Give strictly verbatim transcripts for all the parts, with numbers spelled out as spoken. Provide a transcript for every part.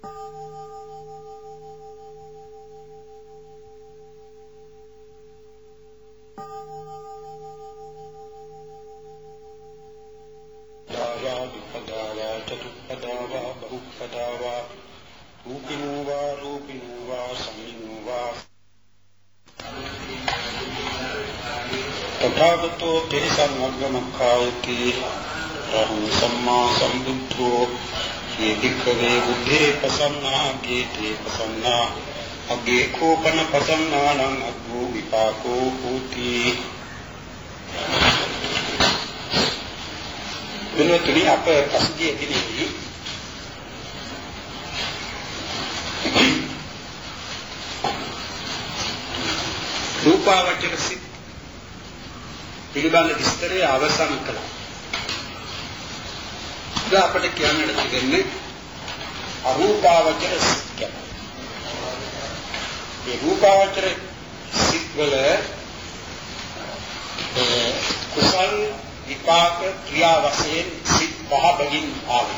तथागतो तेषामग्गमक्खायति रहं सम्मा सम्बुद्धो ये दिक्खवे बुद्धे प्रसन्ना गेते प्रसन्ना अग्गे कोपन प्रसन्नानं अग्गो विपाको होति වෙනතුනි අප පසුගිය දිනෙදී රූපාවචර සිත් පිළිබඳ විස්තරය අවසන් කළා. දැන් අපිට කියන්නට තිබෙන්නේ අරූපාවචර සිත් ගැන. මේ රූපාවචර සිත් වල කුසල් විපාක ක්‍රියා වශයෙන් සිත් පහ බැගින් ආවේ.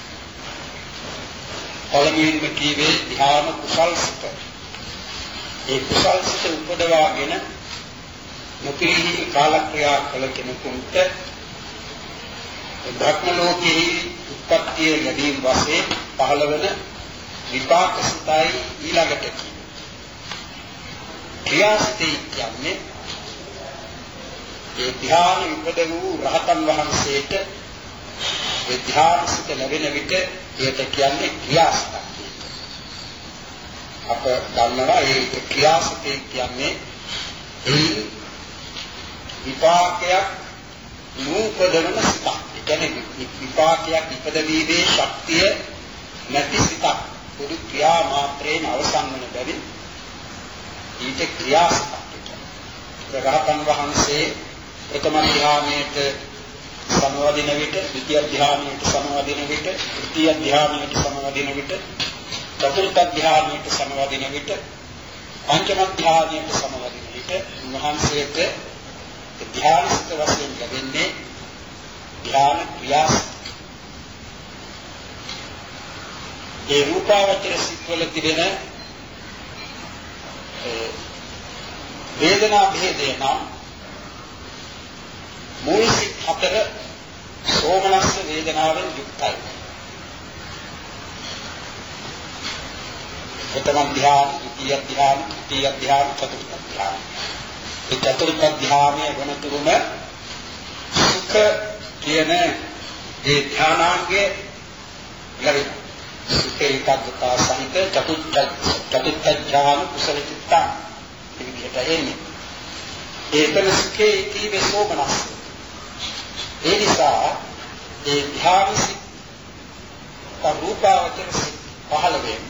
පළමුවෙන්ම කීවේ ධ්‍යාන කුසල් සිත. ඒ කුසල් සිත උපදවාගෙන මුපිරි කාලක්‍රියා කළ කෙනෙකුට බ්‍රහ්ම ලෝකයේ උත්පත්තිය ලැබීම වශයෙන් පහළ වෙන විපාක සිතයි ඊළඟට කියන්නේ. ක්‍රියාසිතයි කියන්නේ ඒ ධ්‍යාන උපද වූ රහතන් වහන්සේට ඒ ධ්‍යාන සිත ලැබෙන විට ඒකට කියන්නේ ක්‍රියාසිත. අප දන්නවා ඒ ක්‍රියාසිතේ කියන්නේ ඒ විපාකයක් නූපදවන සිතක්. ඒ කියන්නේ විපාකයක් ඉපදවීමේ ශක්තිය නැති සිතක්. පොදු ක්‍රියා මාත්‍රයෙන් අවසන් වන බැවින් ඊට ක්‍රියාසිතක් කියනවා. රහතන් වහන්සේ ප්‍රථම ධ්‍යානයේට සමවදින විට, ද්විතිය ධ්‍යානයේට සමවදින විට, තෘතිය ධ්‍යානයේට සමවදින විට, චතුර්ථ ධ්‍යානයේට සමවදින විට, පංචම ධ්‍යානයේට සමවදින විට මහන්සියට ධ්‍යානසිත වශයෙන් ලැබෙන්නේ ධ්‍යාන ක්‍රියාස. ඒ රූපාවචර සිත්වල තිබෙන වේදනා භේදය නම් මුල් සිත් හතර සෝමනස්ස වේදනාවෙන් යුක්තයි. ප්‍රථම ධ්‍යාන, ද්විතිය ධ්‍යාන, තෘතිය ධ්‍යාන, චතුර්ථ ධ්‍යාන. ඒ චතුර්ථ ධ්‍යානයේ වෙනතුරුම සුඛ කියන ඒ ධ්‍යානාංගයේ ලැබෙනවා. සුඛ ඒකාග්‍රතාව සහිත චතුර්ථ චතුර්ථ ධ්‍යාන කුසල චිත්ත විදිහට එන්නේ. ඒකන සුඛේ කීවේ සෝමනස්ස. ඒ නිසා ඒ ධ්‍යානසිත රූපාවචර සිත් පහළ වෙන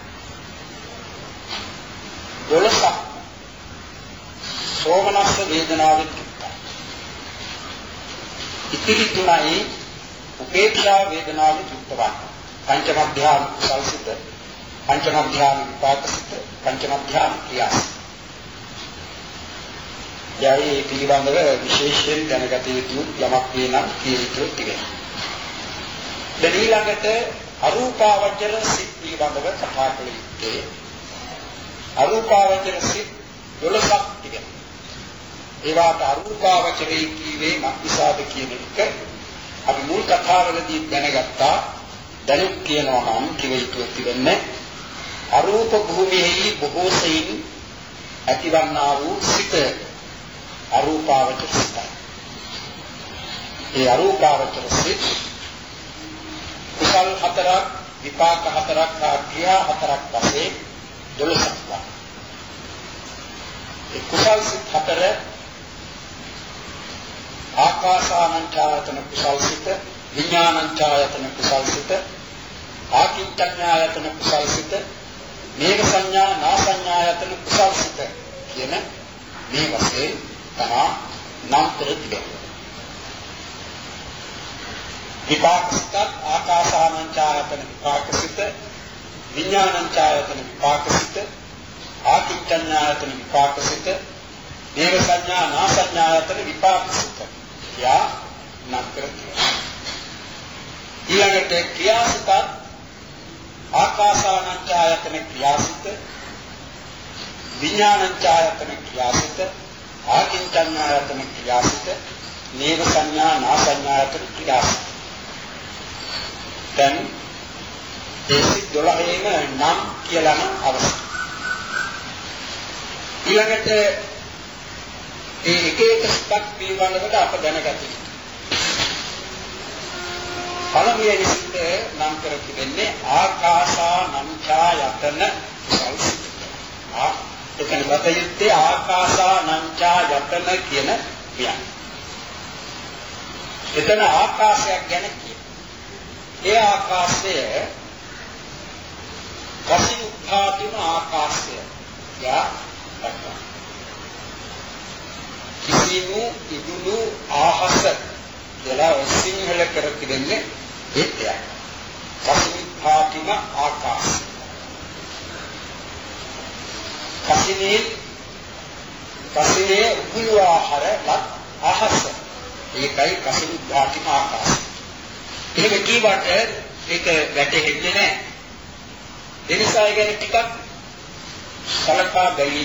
දොළොස් සෝමනස්ස වේදනාවෙන් යුක්තයි. ඉතිරි තුනයි උපේක්ෂා වේදනාවෙන් යුක්ත වන්නේ. පංචම ධ්‍යාන කුසල්සිත, පංචම ධ්‍යාන විපාකසිත, පංචම ධ්‍යාන ක්‍රියාසිත. යයි පිළිබඳව විශේෂයෙන් දැනගත යුතු යමක් වෙනම් කීයුතු තිබෙනවා. දැන් ඊළඟට අරූපාවචර සිත් පිළිබඳව කතා කළ යුත්තේ අරූපාවචර සිත් දොළොසක් තිබෙනවා. ඒවාට අරූපාවචරයේ කීවේ මක්නිසාද කියන එක අපි මුල් කතාවලදී දැනගත්තා. දැනුත් කියනවා නම් කිව යුතු තිබෙන්නේ අරූප භූමියෙහි බොහෝ සෙයින් ඇතිවන්නා වූ සිත අරූපාවචර සිතයි. ඒ අරූපාවචර සිත කුසල් හතරක්, විපාක හතරක්, ක්‍රියා හතරක් වශයෙන් දොළොසක් වා. ඒ කුසල් සිත හතර ආකාසානංචායතන කුසල් සිත, විඥානංචායතන කුසල් සිත, ආකින්චඤ්ඤායතන කුසල් සිත, මේක සංඥා නාසඤ්ඤායතන කුසල් සිත කියන මේ වශයෙන් තමා නම් කරතියි. විපාකසිත ආකාසානංචායතන විපාකසිත, විඥානංචායතන විපාකසිත, ආකින්චඤ්ඤායතන විපාකසිත, මේක සංඥා නාසඤ්ඤායතන විපාකසිත යා නම් කරතියි. ඊළඟට ක්‍රියාසිත ආකාසානංචායතන ක්‍රියාසිත විඥානංචායතන ක්‍රියාසිත ආකින්චඤ්ඤායතන ක්‍රියාසිත නේව සංඥා නාසඤ්ඤායතන ක්‍රියාසිත දැන් දේශි දොළහේම නම් කියලා නම් අවශ්‍යයි ඊළඟට ඒ එක එක ස්පක් පිළිබඳව අප දැනගත යුතුයි පළමුවෙනි සිත නම් කර තිබෙන්නේ ආකාසානංචායතන කුසල්සිත. ආ එතන ගත යුත්තේ ආකාසානංචායතන කියන කියන්නේ. එතන ආකාශයක් ගැන කියනවා. ඒ ආකාශය කසිනුත්ථාපින ආකාශය. යා දක්වනවා. කිසිමු ඉදුණු ආහස කියලා සිංහල කර තිබෙන්නේ ඒකයි. කසිනුත්ථාපින ආකාශය. කසිනේ කසිනේ උගුළු ආහාර ලක් ආහස. ඒකයි කසිනුත්ථාපින ආකාශය. එහෙම කීවට ඒක වැටහෙන්නේ නැහැ. ඒ නිසා ඒ ගැන ටිකක් සලකා බැලී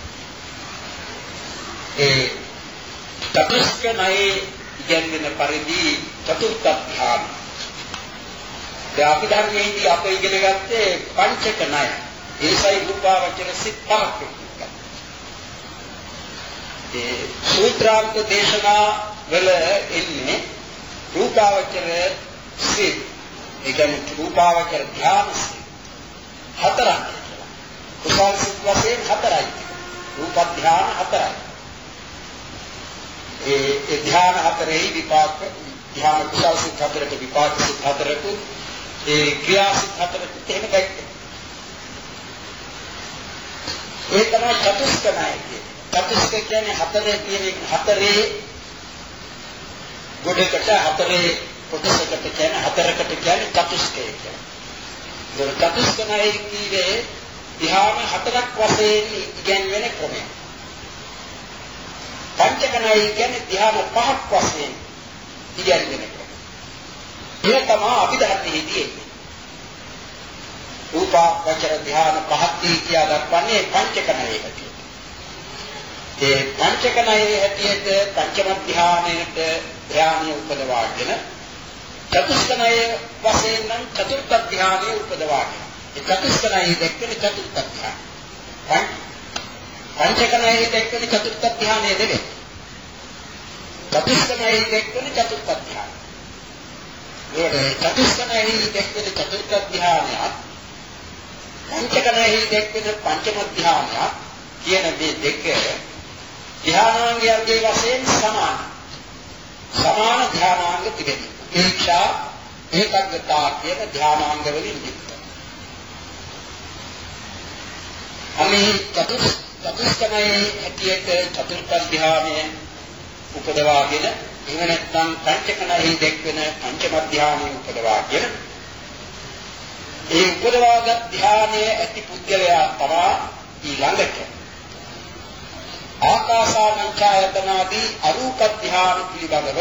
ඒ චතුස්ක ණයේ ඉගෙනගෙන පරිදි චතුර්ථ ධ්‍යාන. ඒ අපි ධර්මයේදී අප ඉගෙන ගත්තේ පංචක ණය. ඒසයි රූපාවචර සිත් පහක් එක්ක. ඒ සූත්‍රාන්ත දේශනා වල එන්නේ රූපාවචර සිත්. ඒ කියන්නේ රූපාවචර ධ්‍යාන සිත් හතරක්. කුසල් සිත් වශයෙන් හතරයි. රූප ධ්‍යාන හතරයි. ඒ ඒ ධ්‍යාන හතරේ විපාක ධ්‍යාන කුසල් සිත් හතරක විපාක සිත් හතරක ඒ ක්‍රියා සිත් හතරක එහෙම දැක්කේ. ඒ තමයි චතුස්ක ණය කියන්නේ. චතුස්ක කියන්නේ හතරේ තියෙන හතරේ ගොඩකට හතරේ කොටසකට කියන්නේ හතරකට කියන්නේ චතුස්කය කියන්නේ. ඒක චතුස්ක ණය කියන්නේ ධ්‍යාන හතරක් වශයෙන් ඉගෙනගෙන ක්‍රමයක්. පංචක ණය කියන්නේ ධ්‍යාන පහක් වශයෙන් ඉගෙනගෙන ක්‍රමයක්. ඒක තමයි අපි ධර්මයේදී එන්නේ. රූපාවචර ධ්‍යාන පහක් කියලා දක්වන්නේ පංචක ණයේ හැටියට. ඒ පංචක ණයේ හැටියට පංචම ධ්‍යානයේට ධ්‍යානිය උපදවාගෙන චතුස්ක ණය වශයෙන් නම් චතුර්ථ ධ්‍යානිය උපදවාගෙන ඒ චතුස්ක ණයේ දැක්වෙන චතුර්ථ ධ්‍යාන. පංචක ණයේ දැක්වෙන චතුර්ථ ධ්‍යානයේ දෙක. චතුස්ක ණයේ දැක්වෙන චතුර්ථ ධ්‍යාන. ඒ චතුස්ක ණයේ දැක්වෙන චතුර්ථ ධ්‍යානය පංචක ණයේ දැක්වෙන පංචම ධ්‍යානය කියන මේ දෙක ධ්‍යානාංගයන්ගේ වශයෙන් සමාන. සමාන ධ්‍යානාංග තිබෙනවා. ඒක්ෂා ඒකග්ගතා කියන ධ්‍යානාංග වලින් යුක්තයි. අමි චතුස් චතුස්කමයේ හැටියට චතුර්ථ ධ්‍යානය උපදවාගෙන එහෙම නැත්නම් පංචකණයෙහි දැක්වෙන පංචම ධ්‍යානය උපදවාගෙන ඒ උපදවාගත් ධ්‍යානයේ ඇති පුද්ගලයා තමයි ඊළඟට ආකාසානංචායතනාදී අරූප ධ්‍යාන පිළිබඳව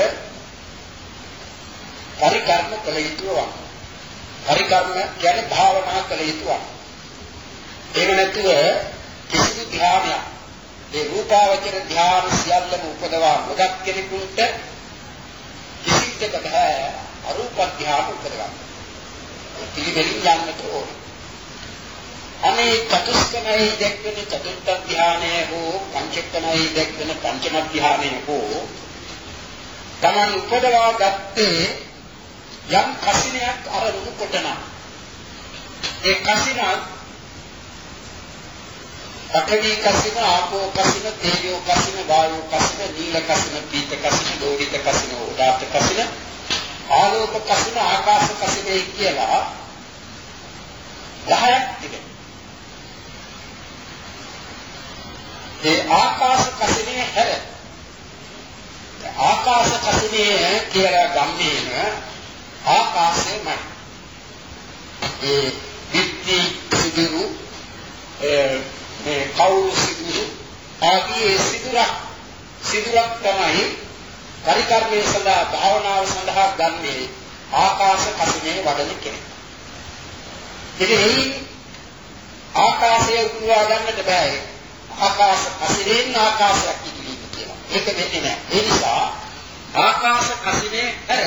පරිකර්ම කළ යුතුවා. පරිකර්ම කියන්නේ භාවනා කළ යුතුවා. ඒක නැතුව කිසිදු ධ්‍යානයක් ඒ රූපාවචර ධ්‍යාන සියල්ලම උපදවා නොගත් කෙනෙකුට කිසිත් බෑ අරූප ධ්‍යාන උපදවන්න. පිළිවෙලින් යන්නට ඕනේ. අනේ චතුස්කමයි දැක්වෙන චතුර්ථ ධ්‍යානය හෝ පංචකමයි දැක්වෙන පංචම ධ්‍යානය හෝ තමන් උපදවා ගත්තේ යම් කසිනයක් අරමුණු කොටන ඒ කසින පඨවි කසින ආපෝ කසින තේජෝ කසින වායෝ කසින නීල කසින පීත කසින ලෝහිත කසින උදාත්ත කසින ආලෝක කසින ආකාශ කසින කියලා දහයක් තිබෙනවා. ඒ ආකාශ කසිනේ හැර ආකාශ කසිනේ කියලා ගම්මේන ආකාශයමයි. ඒ විත්ති සිදුරු මේ කවුරු සිදුරු ආදී සිදුරක් සිදුරක් තමයි පරිකර්මයේ සඳහා භාවනාව සඳහා ගන්නේ ආකාශ කසිනේ වඩන කෙනෙක්. ඉතින් ආකාශය උපුවා ගන්නට බෑ. ආකාශ කසිනෙන් ආකාශයක් ඉදිරියට කියනවා. ඒක වෙන්නේ නැහැ. ඒ නිසා ආකාශ කසිනේ හැර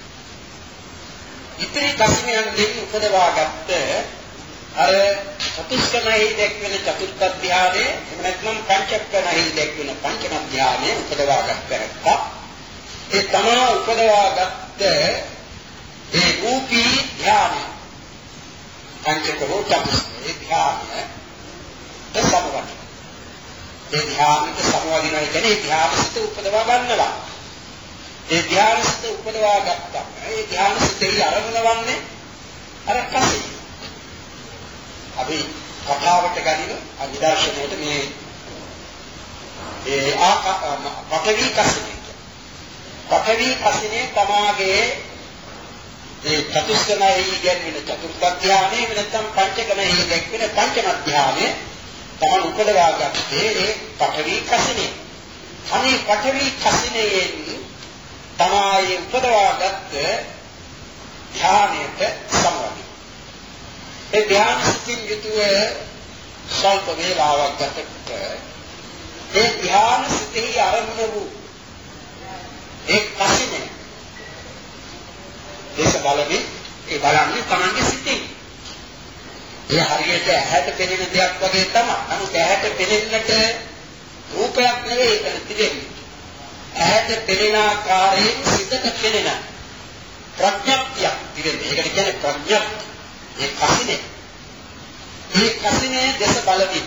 ඉතිරි කසිනයන් දෙන්න උපදවාගත්ත අර චතුස්කණෙහි දැක්වෙන චතුර්ථ ධ්‍යානයේ නැත්නම් පංචස්කණෙහි දැක්වෙන පංචම ධ්‍යානයේ උපදවාගත්ත පැත්ත. ඒ තමා උපදවාගත්ත ඒ රූපී ධ්‍යානය පංචකෝ චතුස්කණෙහි ධ්‍යානය සමවදින. ඒ ධ්‍යානෙට සමවදිනවා කියන්නේ ධ්‍යානසිත උපදවා ගන්නවා. ඒ ධ්‍යානසිත උපදවා ගත්තා. ඒ ධ්‍යානසිතේ අරමුණවන්නේ අර කසින. අපි කතාවට ගනින අනිදර්ශනයට මේ ඒ ආකා පඨවි කසිනේ. පඨවි කසිනේ තමාගේ ඒ චතුස්කණෙහි ගැන්වෙන චතුර්ථ ධ්‍යානයේ නැත්නම් පංචකණෙහි දැක්වෙන පංචම ධ්‍යානයේ තමන් උපදවා ගත්තේ ඒ පඨවි කසිනේ. අනේ පඨවි කසිනේෙන් තමයි උපදවාගත්ත ධ්‍යානයට සමවදින. ඒ ධ්‍යානසිතින් යුතුව සල්ප වේලාවක් ගතකොට ඒ ධ්‍යානසිතෙහි ආරම්භ වූ ඒ කසිනේ ඒක බලන්නේ ඒ බලන්නේ තමන්ගේ සිතේ. ඒ හරියට ඇහැට පෙනෙන දෙයක් වගේ තමයි. නමුත් ඇහැට පෙනෙන්නට රූපයක් නෙවෙයි ඒක තිබෙන්නේ. ඇහැට පෙනෙන ආකාරයෙන් සිතට පෙනෙන ප්‍රඥප්තියක් තිබෙන්නේ. ඒකට කියන්නේ ප්‍රඥප්තිය. ඒ කසිනේ. ඒ කසිනේ දැස බලමින්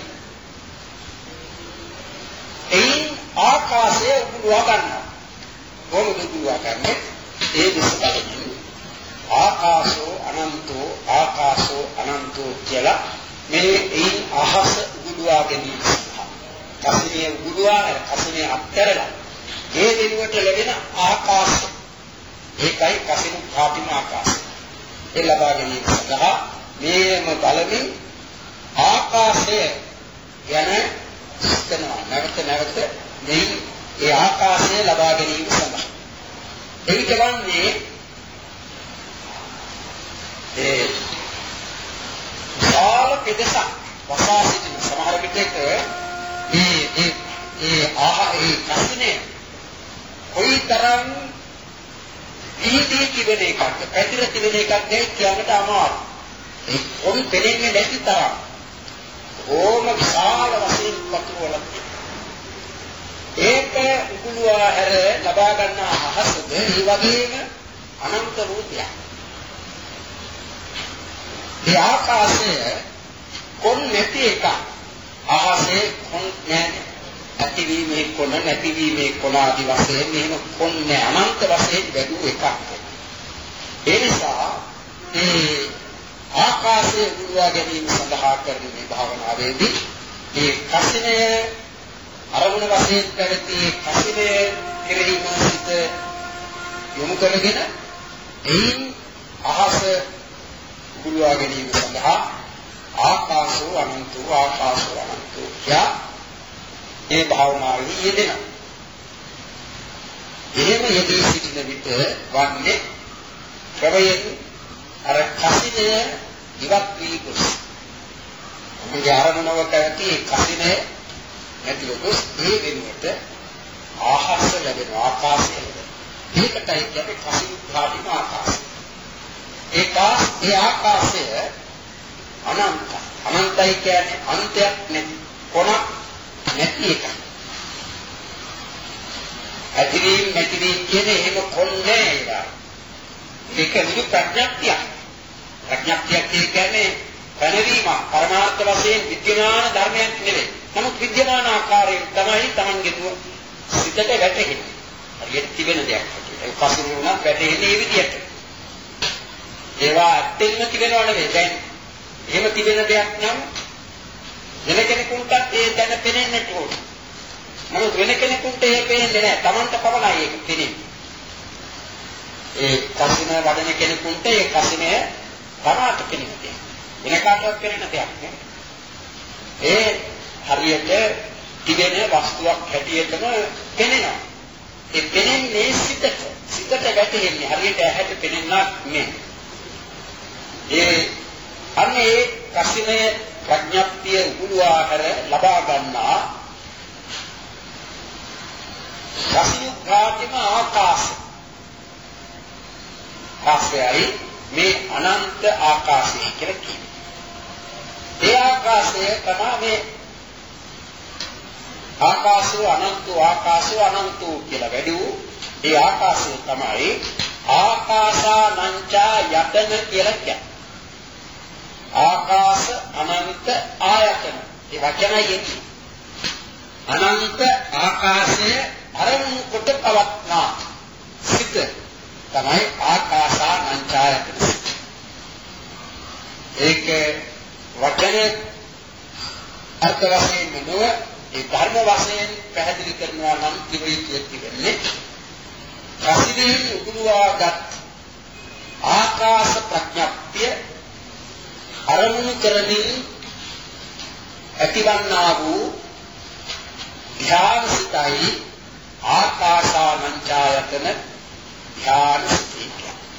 එයින් ආකාශය උපුවා ගන්නවා. කොහොමද උපුවා ගන්නේ? ඒ දැස බලමින් ආකාශෝ අනන්තෝ ආකාශෝ අනන්තෝ කියලා මේ එයින් අහස උපුවා ගැනීම. කසිනේ උපුවා කසිනේ අත්හැරලා ඒ දිනුවට ලැබෙන ආකාශය ඒකයි කසින භාතිම ආකාශය. ඒ ලබා ගැනීම සඳහා මේම බලමින් ආකාශය යන සිතනවා. නැවත නැවත මේ ඒ ආකාශය ලබා ගැනීම සඳහා එවිට වන්නේ ඒ සාල පෙදසක් වසා සිටින සමහර විටක ඒ ඒ ඒ ආහ ඒ කසිනේ කොයිතරම් දීදී තිබෙන එකක්ද පැතිර තිබෙන එකක්ද කියන්නට අමාරුයි. ඒ කොන් දෙන්නේ නැති තරම් ඕම විශාල වශයෙන් පතුරවලක් ඒක උගුලුවා හැර ලබා ගන්න අහසද ඒ වගේම අනන්ත රූපයක්. ඒ ආකාශය කොන් නැති එක අහසේ කොන් නැහැ. ඇතිවීමේ කොන නැතිවීමේ කොන ආදි වශයෙන් මෙහෙම කොන්නේ අනන්ත වශයෙන් වැඩි එකක්. ඒ නිසා මේ ආකාශයේ උරුවා ගැනීම සඳහා කරන මේ භාවනාවේදී මේ කසිනය අරමුණ වශයෙන් පැවති කසිනය කෙරෙහි සිත යොමු කරගෙන එයින් අහස උරුවා ගැනීම සඳහා ආකාශෝ අනන්තෝ ආකාශෝ අනන්තෝ යා ඒ භාවනාවේ යෙදෙනවා. එහෙම යෙදී සිටින විට වන්නේ ප්‍රවයෙන් අර කසිනය ඉවත් වී ගොස්. මේ ආරමුණවට ඇති කසිනය නැතිව ගොස් ඒ වෙනුවට ආහස ලැබෙන ආකාශය ලැබෙන. ඒකටයි කියන්නේ කසින භාවිම ආකාශය. ඒක ඒ ආකාශය අනන්ත. අනන්තයි කියන්නේ අන්තයක් නැති කොනක් නැති එක. ඇතිවීම නැතිවීම කියන්නේ එහෙම කොන්නේ ඒවා. ඒක නිදි ප්‍රඥප්තිය. ප්‍රඥප්තිය කියන්නේ පැනවීම පරමාර්ථ වශයෙන් විද්‍යමාන ධර්මයක් නෙවෙයි. නමුත් විද්‍යමාන ආකාරයෙන් තමයි Tamange දුව සිතට වැටෙන්නේ. හරියට තිබෙන දෙයක්. ඒක පස්සේ වුණත් වැටෙන්නේ මේ විදියට. ඒවා ඇත්තෙන්ම තිබෙනව නෙවෙයි. දැන් එහෙම තිබෙන දෙයක් නම් වෙන කෙනෙකුට ඒ දැන පෙනෙන්නට ඕන. නමුත් වෙන කෙනෙකුට ඒ පෙනෙන්නේ නැහැ. Tamanට පමණයි ඒක පෙනෙන්නේ. ඒ කසින වඩන කෙනෙකුට ඒ කසිනය තමාට පෙනෙන්නේ. වෙන කාටවත් පෙනෙන දෙයක් නෙවෙයි. ඒ හරියට තිබෙන වස්තුවක් හැටියටම පෙනෙනවා. ඒ පෙනෙන්නේ සිතට. සිතට වැටෙන්නේ හරියට ඇහැට පෙනෙන්නක් නෙවෙයි. ඒ අන්න අනේ කසිනේ ප්‍රඥප්තිය උගුලවා හැර ලබා ගන්නා කසියුග්ඝාතිම ආකාශ ආශ්‍රයයි මේ අනන්ත ආකාශය කියලා කියන්නේ. ඒ ආකාශය තමයි මේ ආකාශෝ අනන්තෝ ආකාශෝ අනන්තෝ කියලා වැඩි වූ ඒ ආකාශය තමයි ආකාසානංචා යතන කියලා කියන්නේ. ආකාශ අනන්ත ආයතන. ඒ වචනය යෙන්නේ. අනන්ත ආකාශය අරමුණු කොට පවත්නා සිත තමයි ආකාසානංචායතන. ඒක වචනේ අර්ථ වශයෙන් නොව ඒ ධර්ම වශයෙන් පැහැදිලි කරනවා නම් කිවිතුත් වෙන්නේ කසිනේ උගුලවාගත් ආකාශ ප්‍රඥප්තිය අරමුණු කරමින් ඇතිවන්නා වූ ධ්‍යානසිතයි ආකාසානංචායතන ධ්‍යානසිත.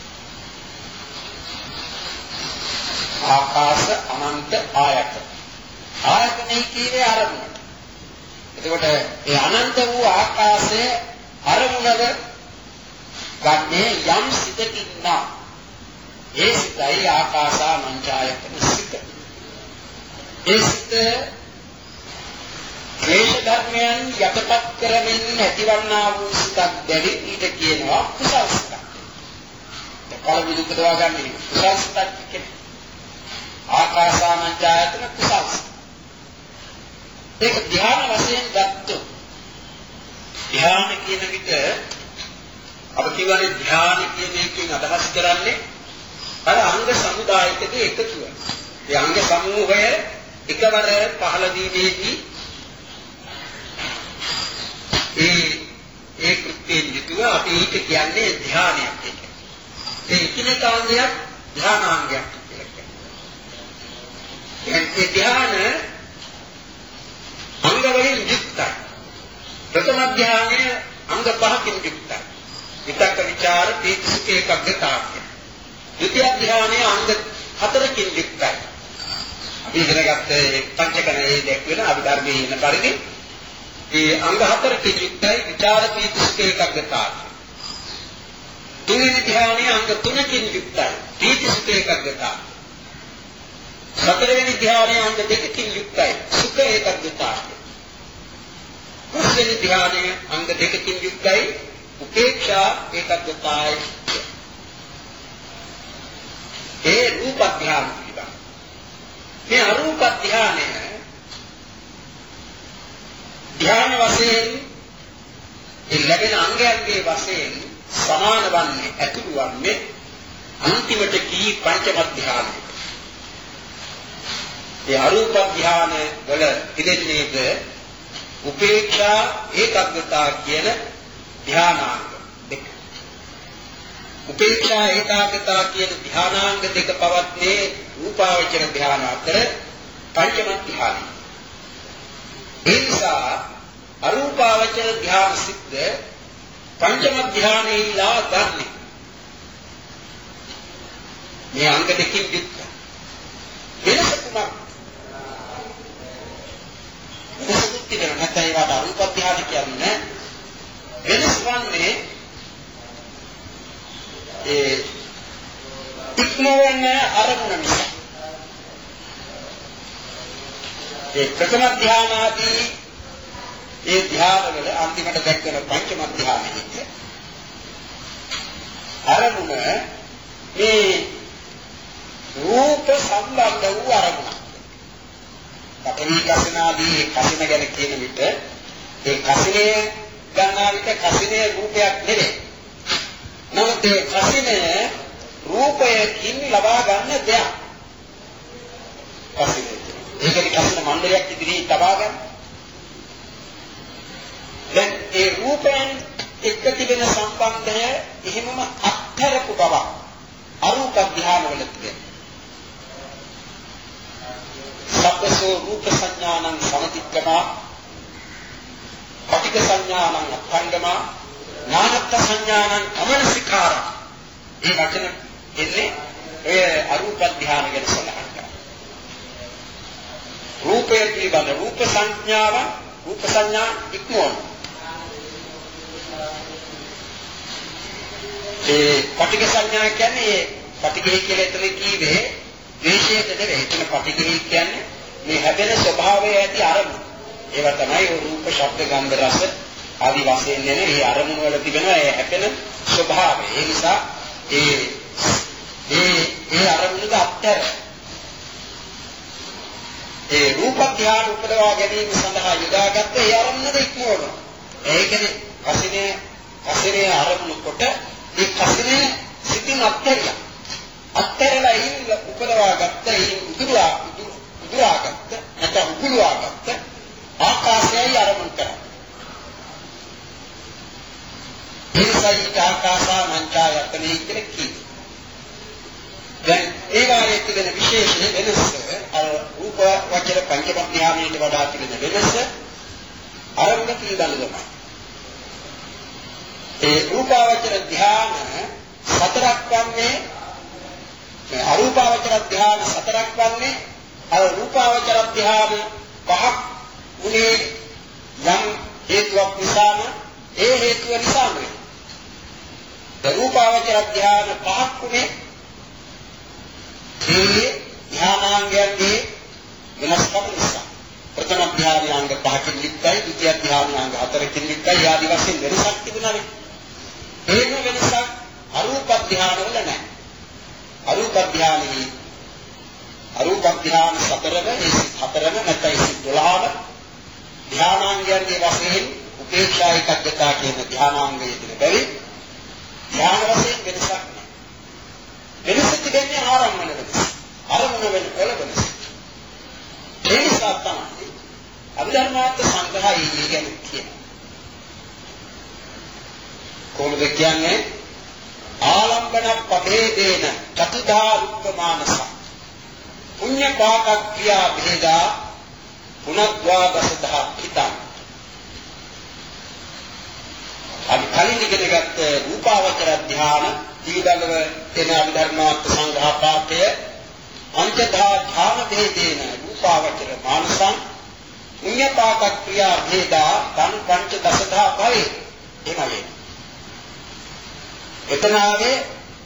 ආකාශ අනන්ත ආයතන. ආයතනයි කියන්නේ අරමුණ. එතකොට ඒ අනන්ත වූ ආකාශය අරමුණද ගන්නේ යම් සිතකින් නා. ඒ සිතයි ආකාසානංචායතන සිත. ඒ සිත ක්ලේශ ධර්මයන් යටපත් කරමින් ඇතිවන්නා වූ සිතක් දැරි ඊට කියනවා කුසල සිතක්. ඒ පළවෙනි උපදවා ගන්න කුසල සිතක් කියන්නේ ආකාසානංචායතන කුසල සිත. ඒක ධ්‍යාන වශයෙන් ගත්තොත් ධ්‍යාන කියන විට අප කියවනේ ධ්‍යාන කියන එකෙන් අදහස් කරන්නේ අර අංග සමුදායකදී එකතුව. ඒ අංග සමූහය එකවර පහළ වීමේදී ඒ ඒ කෘත්‍යයෙන් යුතුව අපි ඒක කියන්නේ ධ්‍යානයක් කියලා. ඒ එකිනෙක අංගයක් ධ්‍යානාංගයක් කියලා කියනවා. ඒ ධ්‍යාන අංග වලින් යුක්තයි. ප්‍රථම ධ්‍යානය අංග පහකින් යුක්තයි. විතක්ක විචාර පීතිසුඛ ඒකග්ගතාවය. ද්විතිය ධ්‍යානය අංග හතරකින් යුක්තයි. අපි ඉගෙනගත්ත පංචකණයේ දැක්වෙන අභිධර්මයේ ඉන්න පරිදි ඒ අංග හතරකින් යුක්තයි විචාර පීතිසුඛ ඒකග්ගතාවය. තුන්වෙනි ධ්‍යානය අංග තුනකින් යුක්තයි පීතිසුඛ ඒකග්ගතාවය. සතරවෙනි ධ්‍යානය අංග දෙකකින් යුක්තයි සුඛ ඒකග්ගතාවය. පස්වෙනි ධ්‍යානය අංග දෙකකින් යුක්තයි උපේක්ෂා ඒකග්ගතාවය. ඒ රූප ධ්‍යාන පිළිබඳ. මේ අරූප ධ්‍යානය ධ්‍යාන වශයෙන් ඒ ලැබෙන අංගයන්ගේ වශයෙන් සමාන වන්නේ ඇතුළු වන්නේ අන්තිමට කී පංචම ධ්‍යානය. ඒ අරූප ධ්‍යාන වල ඉදෙන්නේද උපේක්ෂා ඒකග්ගතා කියන ධ්‍යානාංග දෙක. උපේක්ෂා ඒකාග්‍රතා කියන ධ්‍යානාංග දෙක පවත්නේ රූපාවචර ධ්‍යාන අතර පංචම ධ්‍යානයි. ඒ නිසා අරූපාවචර ධ්‍යාන සිද්ද පංචම ධ්‍යානෙයිලා ගන්න. මේ අංග දෙකකින් යුක්ත. වෙනස කුමක්? වෙනසක් තියෙනවා නැත්නම් ඒවට අරූප ධ්‍යාන කියන්නේ වෙනස් වන්නේ ඒ ඉක්මවන අරමුණ නිසා. ඒ ප්‍රථම ධ්‍යානාදී ඒ ධ්‍යානවල අන්තිමට දැක්වෙන පංචම ධ්‍යානෙදී අරමුණ මේ රූප සම්බන්ධ වූ අරමුණ. අපේ කසිනාදී කසින ගැන කියන විට ඒ කසිනේ ගන්නා විට කසිනේ රූපයක් නෙවෙයි. නමුත් ඒ කසිනේ රූපයකින් ලබා ගන්න දෙයක්. කසිනේ. ඒකේ කසින මණ්ඩලයක් ඉදිරියේ ලබා ගන්න. දැන් ඒ රූපයන් එක්ක තිබෙන සම්බන්ධය එහෙමම අත්හැරපු බව අරූප ධ්‍යානවල තියෙනවා. සබ්බසෝ රූප සංඥානං සමතික්කමා පටික සංඥානං අත්ංගමා ඥානත්ත සංඥානං අමනසිකාරා. මේ වචන එන්නේ ඒ අරූප ධ්‍යාන ගැන සඳහන් කරනවා. පිළිබඳ රූප සංඥාව රූප සංඥා ඉක්මවන. ඒ පටිඝ සංඥා කියන්නේ පටිඝය කියලා එතන කීවේ ද්වේෂයට නෙවෙයි. එතන පටිඝය කියන්නේ මේ හැදෙන ස්වභාවය ඇති අරමුණ. ඒවා තමයි රූප, ශබ්ද, ගන්ධ, රස ආදි වශයෙන් නෙන මේ අරමුණ වල තිබෙන ඒ හැපෙන ස්වභාවය. ඒ නිසා ඒ ඒ ඒ අරමුණක අත්තර ඒ රූප ධ්‍යාන උපදවා ගැනීම සඳහා යොදාගත්ත ඒ අරමුණද ඉක්මවනවා. ඒ කියන්නේ කසිනේ කසිනේ අරමුණ කොට ඒ කසිනේ සිතින් අත්තරිය. අත්තරලා ඉන්න උපදවාගත්ත ඒ උදුරා උදුරාගත්ත නැත්නම් උගුලවාගත්ත ආකාශයයි අරමුණ කරා. ඒසයි ආකාශා මංචායතනෙ කියලා කිව්වේ. දැන් ඒ වාරයේ තිබෙන විශේෂ වෙනස අර රූප වචන පංචමඥානීයට වඩා තිබෙන වෙනස අරමුණ පිළිබඳවයි. ඒ රූපාවචර ධ්‍යාන සතරක් වන්නේ අරූපාවචර ධ්‍යාන සතරක් වන්නේ අර රූපාවචර ධ්‍යාන පහක් උනේ යම් හේතුවක් නිසාම ඒ හේතුව නිසාම ඒ රූපාවචර ධ්‍යාන පහක් උනේ මේ ධ්‍යානාංගයන්ගේ වෙනස්කම් නිසා. ප්‍රථම ධ්‍යානාංග පහකින් යුක්තයි, ද්විතිය ධ්‍යානාංග හතරකින් යුක්තයි. ආදි වශයෙන් වෙනසක් තිබුණානේ. ඒක වෙනසක් අරූප ධ්‍යානවල නැහැ. අරූප ධ්‍යානෙහි අරූප ධ්‍යාන සතරම හතරම නැත්නම් දොළහම ධ්‍යානාංගයන්ගේ වශයෙන් උපේක්ෂා එකග්ගතා කියන ධ්‍යානාංගයේ තිබෙන බැරි ධ්‍යාන වශයෙන් වෙනසක් නැහැ. වෙනස තිබෙන්නේ ආරම්භන වෙනස. අරමුණ වෙන වල වෙනස. ඒ නිසා තමයි අභිධර්මාර්ථ සංග්‍රහය කියන්නේ කියන්නේ. කොහොමද කියන්නේ? ආලම්බන පබේදේන චතුදා උපමානස පුඤ්ඤ පාක ක්‍රියා භේදා පුනද්වාදසදා හිතං. අපි කලින් ඉගෙනගත්ත රූපාවචර ධ්‍යාන ඊළඟව එන අභිධර්මාර්ථ සංග්‍රහ පාඨය අංචදා ධ්‍යාන භේදේන රූපාවචර මානසං පුඤ්ඤ පාක ක්‍රියා භේදා තන් පංච දසදා භවේ. එමගේ එතනාවේ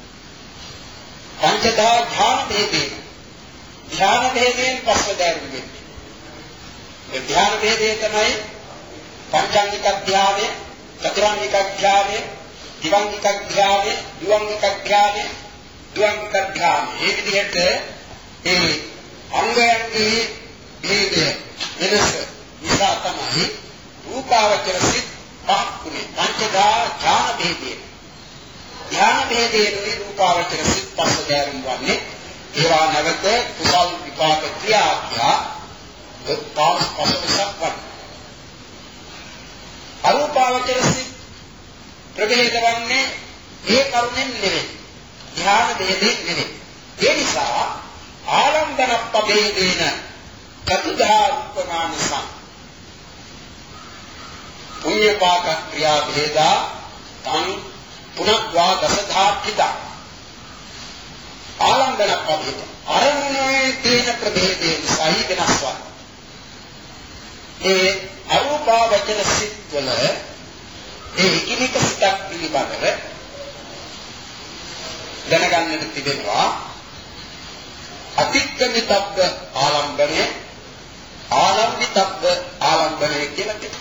පංචදා ධ්‍යාන භේදේන ධ්‍යාන භේදයෙන් පස්වදෑරුන්නේ. ඒ ධ්‍යාන භේදය තමයි පංචාංගික ධ්‍යානය, චතුරාංගික ධ්‍යානය, දිවංගික ධ්‍යානය, දුවංගික ධ්‍යානය, දුවංගික ධ්‍යානය. මේ විදිහට ඒ අංගයන්ගේ භේදය වෙනස නිසා තමයි රූපාවචර සිත් පහකුනේ පංචදා ධ්‍යාන භේදය. ධ්‍යාන භේදයේ රූපාවචර සිත් පස්වදෑරුම් වන්නේ ඒවා නැවත කුසල් විපාක ක්‍රියාක්‍යා උත්පාද පසුසක් වන්. අරූපාවචර සිත් ප්‍රභේද වන්නේ ඒ කරුණෙන් නෙවෙයි. ධ්‍යාන භේදයෙන් නෙවෙයි. ඒ නිසා ආලම්බන පබේදේන චතුදා උපමානස පුඤ්ඤ පාක ක්‍රියා භේදා තං පුනද්වා දසධාත්‍ිතා ආලම්බන පබේද අරමුණේ තේන ප්‍රභේදයෙන් සහි වෙනස්වා. ඒ අරූපාවචර සිත් වල ඒ එකිනෙක සිතක් පිළිබඳව දැනගන්නට තිබෙනවා අතික්කමිතබ්බ ආලම්බනය ආලම්බිතබ්බ ආලම්බනය කියලා කියනවා.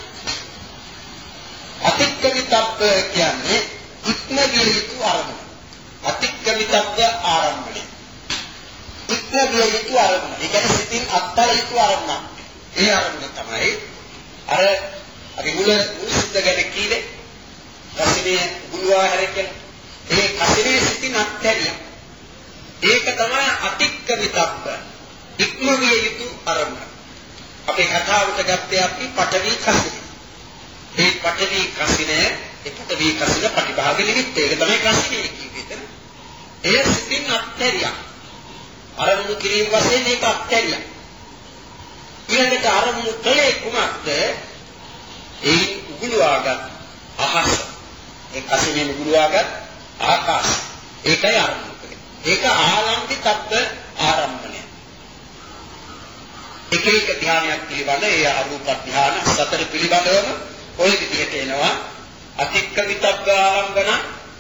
අතික්කමිතබ්බ කියන්නේ ඉක්මවිය යුතු අරමුණ. අතික්කමිතබ්බ ආරම්භණය ඉක්මවිය යුතු අරමුණ. ඒ කියන්නේ සිතින් අත්තර යුතු අරමුණ. ඒ අරමුණ තමයි අර අපි මුල මුසුද්ද ගැන කීවේ කසිනේ ගුණවා හැරෙකන ඒ කසිනේ සිතින් අත්තරිය. ඒක තමයි අතික්කමිතබ්බ ඉක්මවිය යුතු අරමුණ. අපේ කතාවට ගත්තේ අපි පඨවි කසිනේ. ඒ පඨවි කසිනේ ඒ පඨවි කසින ප්‍රතිභාග නිමිත්ත. ඒක තමයි කසිනේ කියන්නේ. ඒ සිතින් අත්තරිය. අරමුණු කිරීම වශයෙන් ඒක අත්තරිය. ඊළඟට අරමුණු කලේ කුමක්ද? ඒ උගුලවාගත් අහස. ඒ කසිනේ උගුලවාගත් ආකාශ. ඒකයි අරමුණු කලේ. ඒක ආලම්බිතබ්බ ආරම්භණය. එක එක ධ්‍යානයක් පිළිබඳ ඒ අරූප ධ්‍යාන සතර පිළිබඳවම ඔය විදිහට එනවා. අතික්කමිතබ්බ ආරම්භන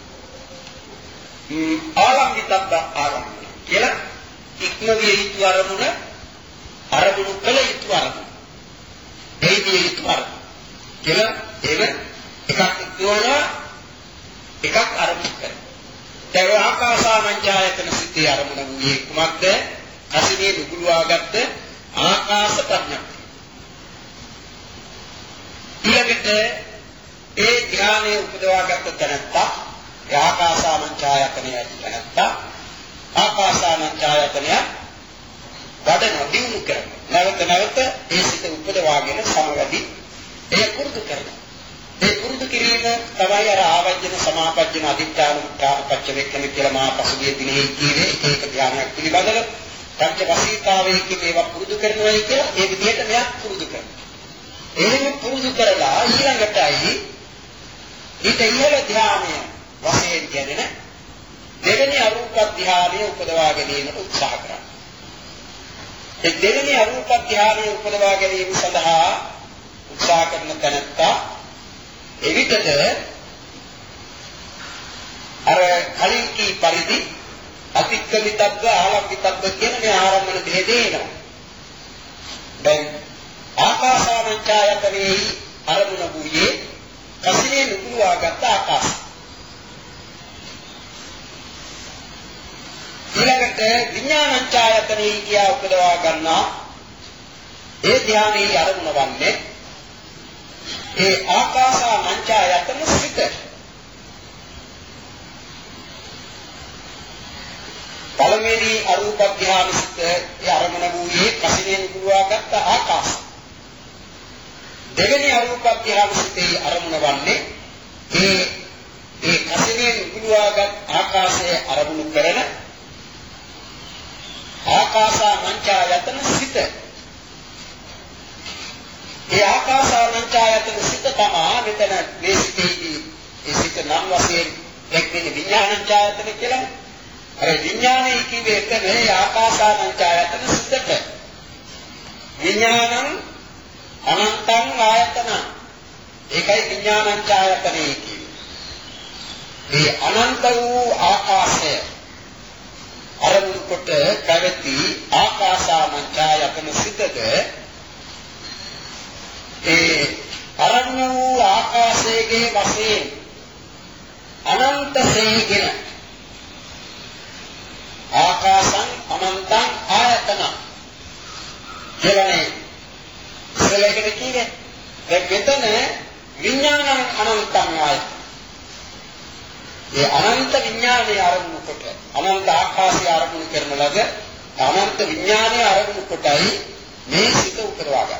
ආරම්භිතබ්බ ආරම්භන කියලා ඉක්මවිය යුතු අරමුණ අරමුණු කළ යුතු අරමුණ දෙවිය යුතු අරමුණ කියලා ඒක එකක් ඉක්මවනවා එකක් අරමුණු කරනවා. දැන් ආකාසානංචායතන සිටී අරමුණ වූයේ කුමක්ද? අසිනේ දුගුලවාගත්ත ආකාශ ප්‍රඥප්තිය. ඊළඟට ඒ ධ්‍යානයේ උපදවාගත්ත තැනත්තා ආකාසානංචායතනය තැනත්තා ආකාසානංචායතනය වඩන දිනු කරන නැවත නැවත ඒ සිත උපදවාගෙන සමවැදී ඒ පුරුදු කරනවා. ඒ පුරුදු කිරීම තමයි අර ආවජන සමාපජන අධිඨාන උත්තාපච්ච වෙක්කම කියලා මා පසුගිය දිනේ කීවේ ඒක ධ්‍යානයක් පිළිබඳව පංච වසීතාවයේ මේවා පුරුදු කරනවායි කියලා ඒ විදිහට මෙයක් පුරුදු කරනවා. එහෙම පුරුදු කරලා ඊළඟටයි ඊට ඉහළ ධ්‍යානය වශයෙන් ගැනෙන දෙවෙනි අරූප ධ්‍යානය උපදවා ගැනීමට උත්සාහ කරනවා. ඒ දෙවෙනි අරූප ධ්‍යානය උපදවා ගැනීම සඳහා උත්සාහ කරන තැනත්තා එවිටද අර කලින් කී පරිදි අතික්කමිතබ්බ ආලම්බිතබ්බ කියන මේ ආරම්භන දෙකේ එනවා. දැන් ආකාසානංචායතනයේ අරමුණ වූයේ කසිනේ නුකුලවාගත් ආකාශ. ඊළඟට විඥානංචායතනයේ කියා උපදවා ගන්නා ඒ ධ්‍යානයේ අරමුණ වන්නේ ඒ ආකාසානංචායතන සිත. පළවෙනි අරූප ධ්‍යාන සිත ඒ අරමුණ වූයේ කසිනේ නුකුලවාගත් ආකාශ. දෙවෙනි අරූප ධ්‍යාන සිතේ අරමුණ වන්නේ ඒ ඒ කසිනේ නුකුලවාගත් ආකාශයේ අරමුණු කරන ආකාසානංචායතන සිත. ඒ ආකාසානංචායතන සිත තමයි මෙතන මේ සිතේදී ඒ සිත නම් වශයෙන් එක්කෙනෙක් විඥානංචායතන කියලා. අර විඥානයේ කිව්වේ එක නෙවෙයි ආකාසානංචායතන සිතට. විඥානං අනන්තං ආයතන. ඒකයි විඥානංචායතනයේ කිව්වේ. මේ අනන්ත වූ ආකාශය අරමුණු කොට පැවති ආකාසානංචායතන සිතද ඒ අරණ්‍ය වූ ආකාශයේ වශයෙන් අනන්ත සේගෙන ආකාසං අනන්තං ආයතන කියලානේ ඉස්සෙල්ලා කියන්නේ දැන් මෙතන විඥානං අනන්තං ආයතන. ඒ අනන්ත විඥානයේ ආරම්භ කොට අනන්ත ආකාශයේ ආරම්භ කරන ලද අනන්ත විඥානයේ ආරම්භ කොටයි මේ සිත උපදවා ගන්න.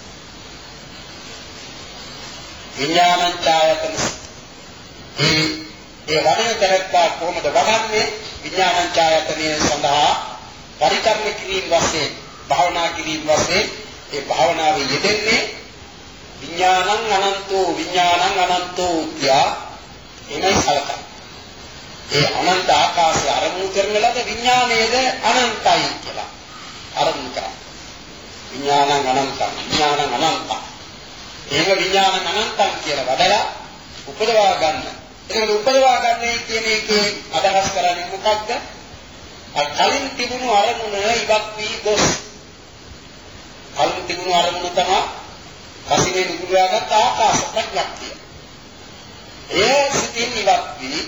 විඥානංචායතන ඒ ඒ වඩන කරත්තා කොහොමද වඩන්නේ? විඥානංචායතනයේ සඳහා පරිකර්ම කිරීම වශයෙන් භාවනා කිරීම වශයෙන් ඒ භාවනාවේ යෙදෙන්නේ විඥානං අනන්තෝ විඥානං අනන්තෝ කියා එනයි සලකන. ඒ අනන්ත ආකාශය අරමුණු කරන ලද විඥානයේද අනන්තයි කියලා අරමුණු කරා. විඥානං අනන්තං විඥානං අනන්තං. ඒක විඥානං අනන්තං කියලා වඩලා උපදවා ගන්න. ඒක උපදවා ගන්නයි කියන එකේ අදහස් කරන්නේ මොකක්ද? අර කලින් තිබුණු අරමුණ ඉවත් වී ගොස්. කලින් තිබුණු අරමුණ තමයි කසිනේ නුගුරාගත් ආකාශ ප්‍රඥප්තිය. ඒ සිතින් ඉවත් වී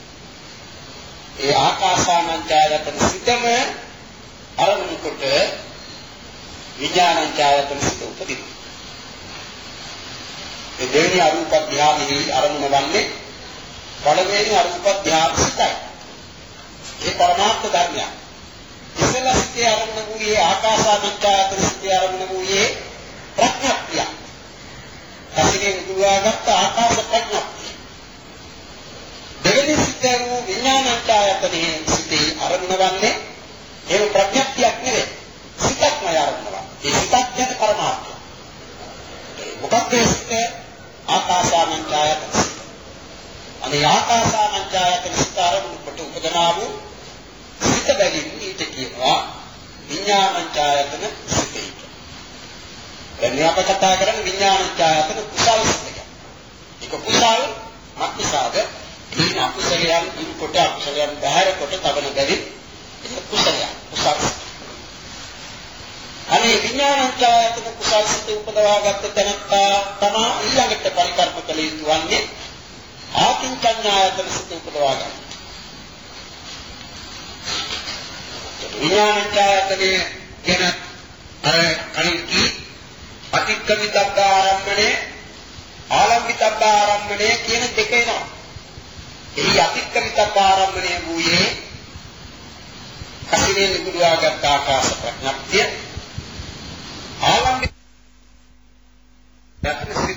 ඒ ආකාසානංචායතන සිතම අරමුණු කොට විඥානංචායතන සිත උපදිනවා. ඒ දෙවෙනි අරූප ධ්‍යානෙහි අරමුණ වන්නේ පළවෙනි අරූප ධ්‍යාන සිතයි. ඒ පරමාර්ථ ධර්මයක්. ඉස්සෙල්ලා සිතේ අරමුණ වූයේ ආකාසානංචායතන සිතේ අරමුණ වූයේ ප්‍රඥප්තිය. කසිනේ නුගුරාගත් ආකාශ ප්‍රඥප්තිය. දෙවෙනි සිතේ වූ විඥානංචායතනයේ සිටී අරමුණ වන්නේ ඒ ප්‍රඥප්තියක් නෙවෙයි සිතක්මයි අරමුණ වන්නේ. ඒ සිතක් කියන පරමාර්ථය. මොකක්ද ඒ සිත? ආකාසානංචායතන සිත. අනේ ආකාසානංචායතන සිත අරමුණ කොට උපදනා වූ සිත බැගින් ඊට කියනවා විඥානංචායතන සිතයි. දැන් මේ අප කතා කරන්නේ විඥාන ඡායතන කුසල් සිත. ඒක කුසල් මක්නිසාද මේ අකුසලයන් දුරු කොට අකුසලයන් බැහැර කොට තබන බැරි ඒක කුසලයක්. කුසල් අනේ විඥාන ඡායතන කුසල් සිත උපදවාගත්ත තැනත්තා තමා ඊළඟට පරිකල්ප කළ යුතු වන්නේ ආකින්චඤ්ඤායතන සිත උපදවා ගන්න. විඥාන ඡායතනේ කියන අර කලින් කී අතික්‍රමිතබ්බ ආරම්භණය ආලම්බිතබ්බ ආරම්භණය කියන දෙක එනවා. එහි අතික්‍රමිතබ්බ ආරම්භණය වූයේ කසිනේ නිකුඩවාගත් ආකාශ ප්‍රඥප්තිය ආලම්බිත යත්නසිත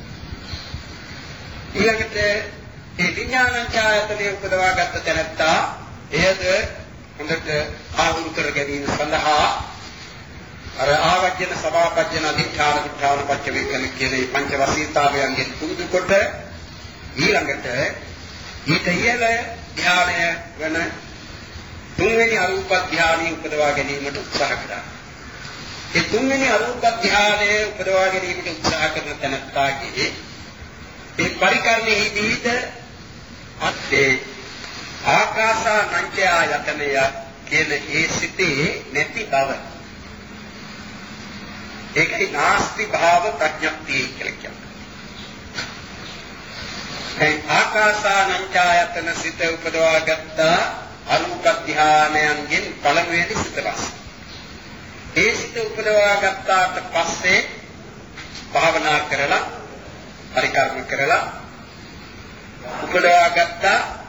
ඊළඟට මේ විඥාන ඡායතනේ උපදවාගත් තැනත්තා එයද හොඳට ආහුරු කර ගැනීම සඳහා අර ආවජන සමාපජන අධිඨාන විඨාන පච්ච වේකන කියන මේ පංච වසීතාවයන්ගෙන් පුරුදු කොට ඊළඟට ඊට ඉහළ ධ්‍යානය වෙන තුන්වෙනි අරූප ධ්‍යානය උපදවා ගැනීමට උත්සාහ කරනවා. ඒ තුන්වෙනි අරූප ධ්‍යානය උපදවා ගැනීමට උත්සාහ කරන තැනත්තාගේ ඒ පරිකරණයේදීද අත්තේ ආකාසා නංචයා යතනය කියන ඒ සිතේ නැති බව. ඒකයි නාස්ති භාව ප්‍රඥප්තිය කියලා කියන්නේ. ඒ ආකාසා නංචායතන සිත උපදවාගත්ත අරූප ධානයන්ගෙන් පළමුවෙනි සිත වස්. ඒ සිත උපදවාගත්තාට පස්සේ භාවනා කරලා පරිකර්ම කරලා උපදවාගත්ත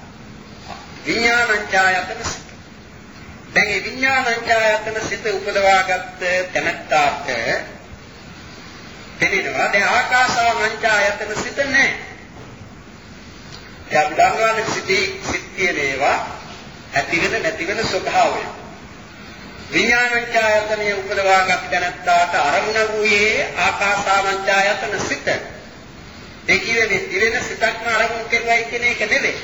විඥානංචායතන සිත. දැන් මේ විඥානංචායතන සිත උපදවාගත්ත තැනත්තාට දෙනිනවා දැන් ආකාසානංචායතන සිත නැහැ. ඒ අභිධර්මයේ සිටි සිත්තිය නේවා ඇති වෙන නැති වෙන ස්වභාවය. විඥානංචායතනය උපදවාගත් තැනත්තාට අරමුණ වූයේ ආකාසානංචායතන සිත. ඒ කියන්නේ දිවෙන සිතක්ම අරමුණු කෙරුවයි කියන එක නෙවෙයි.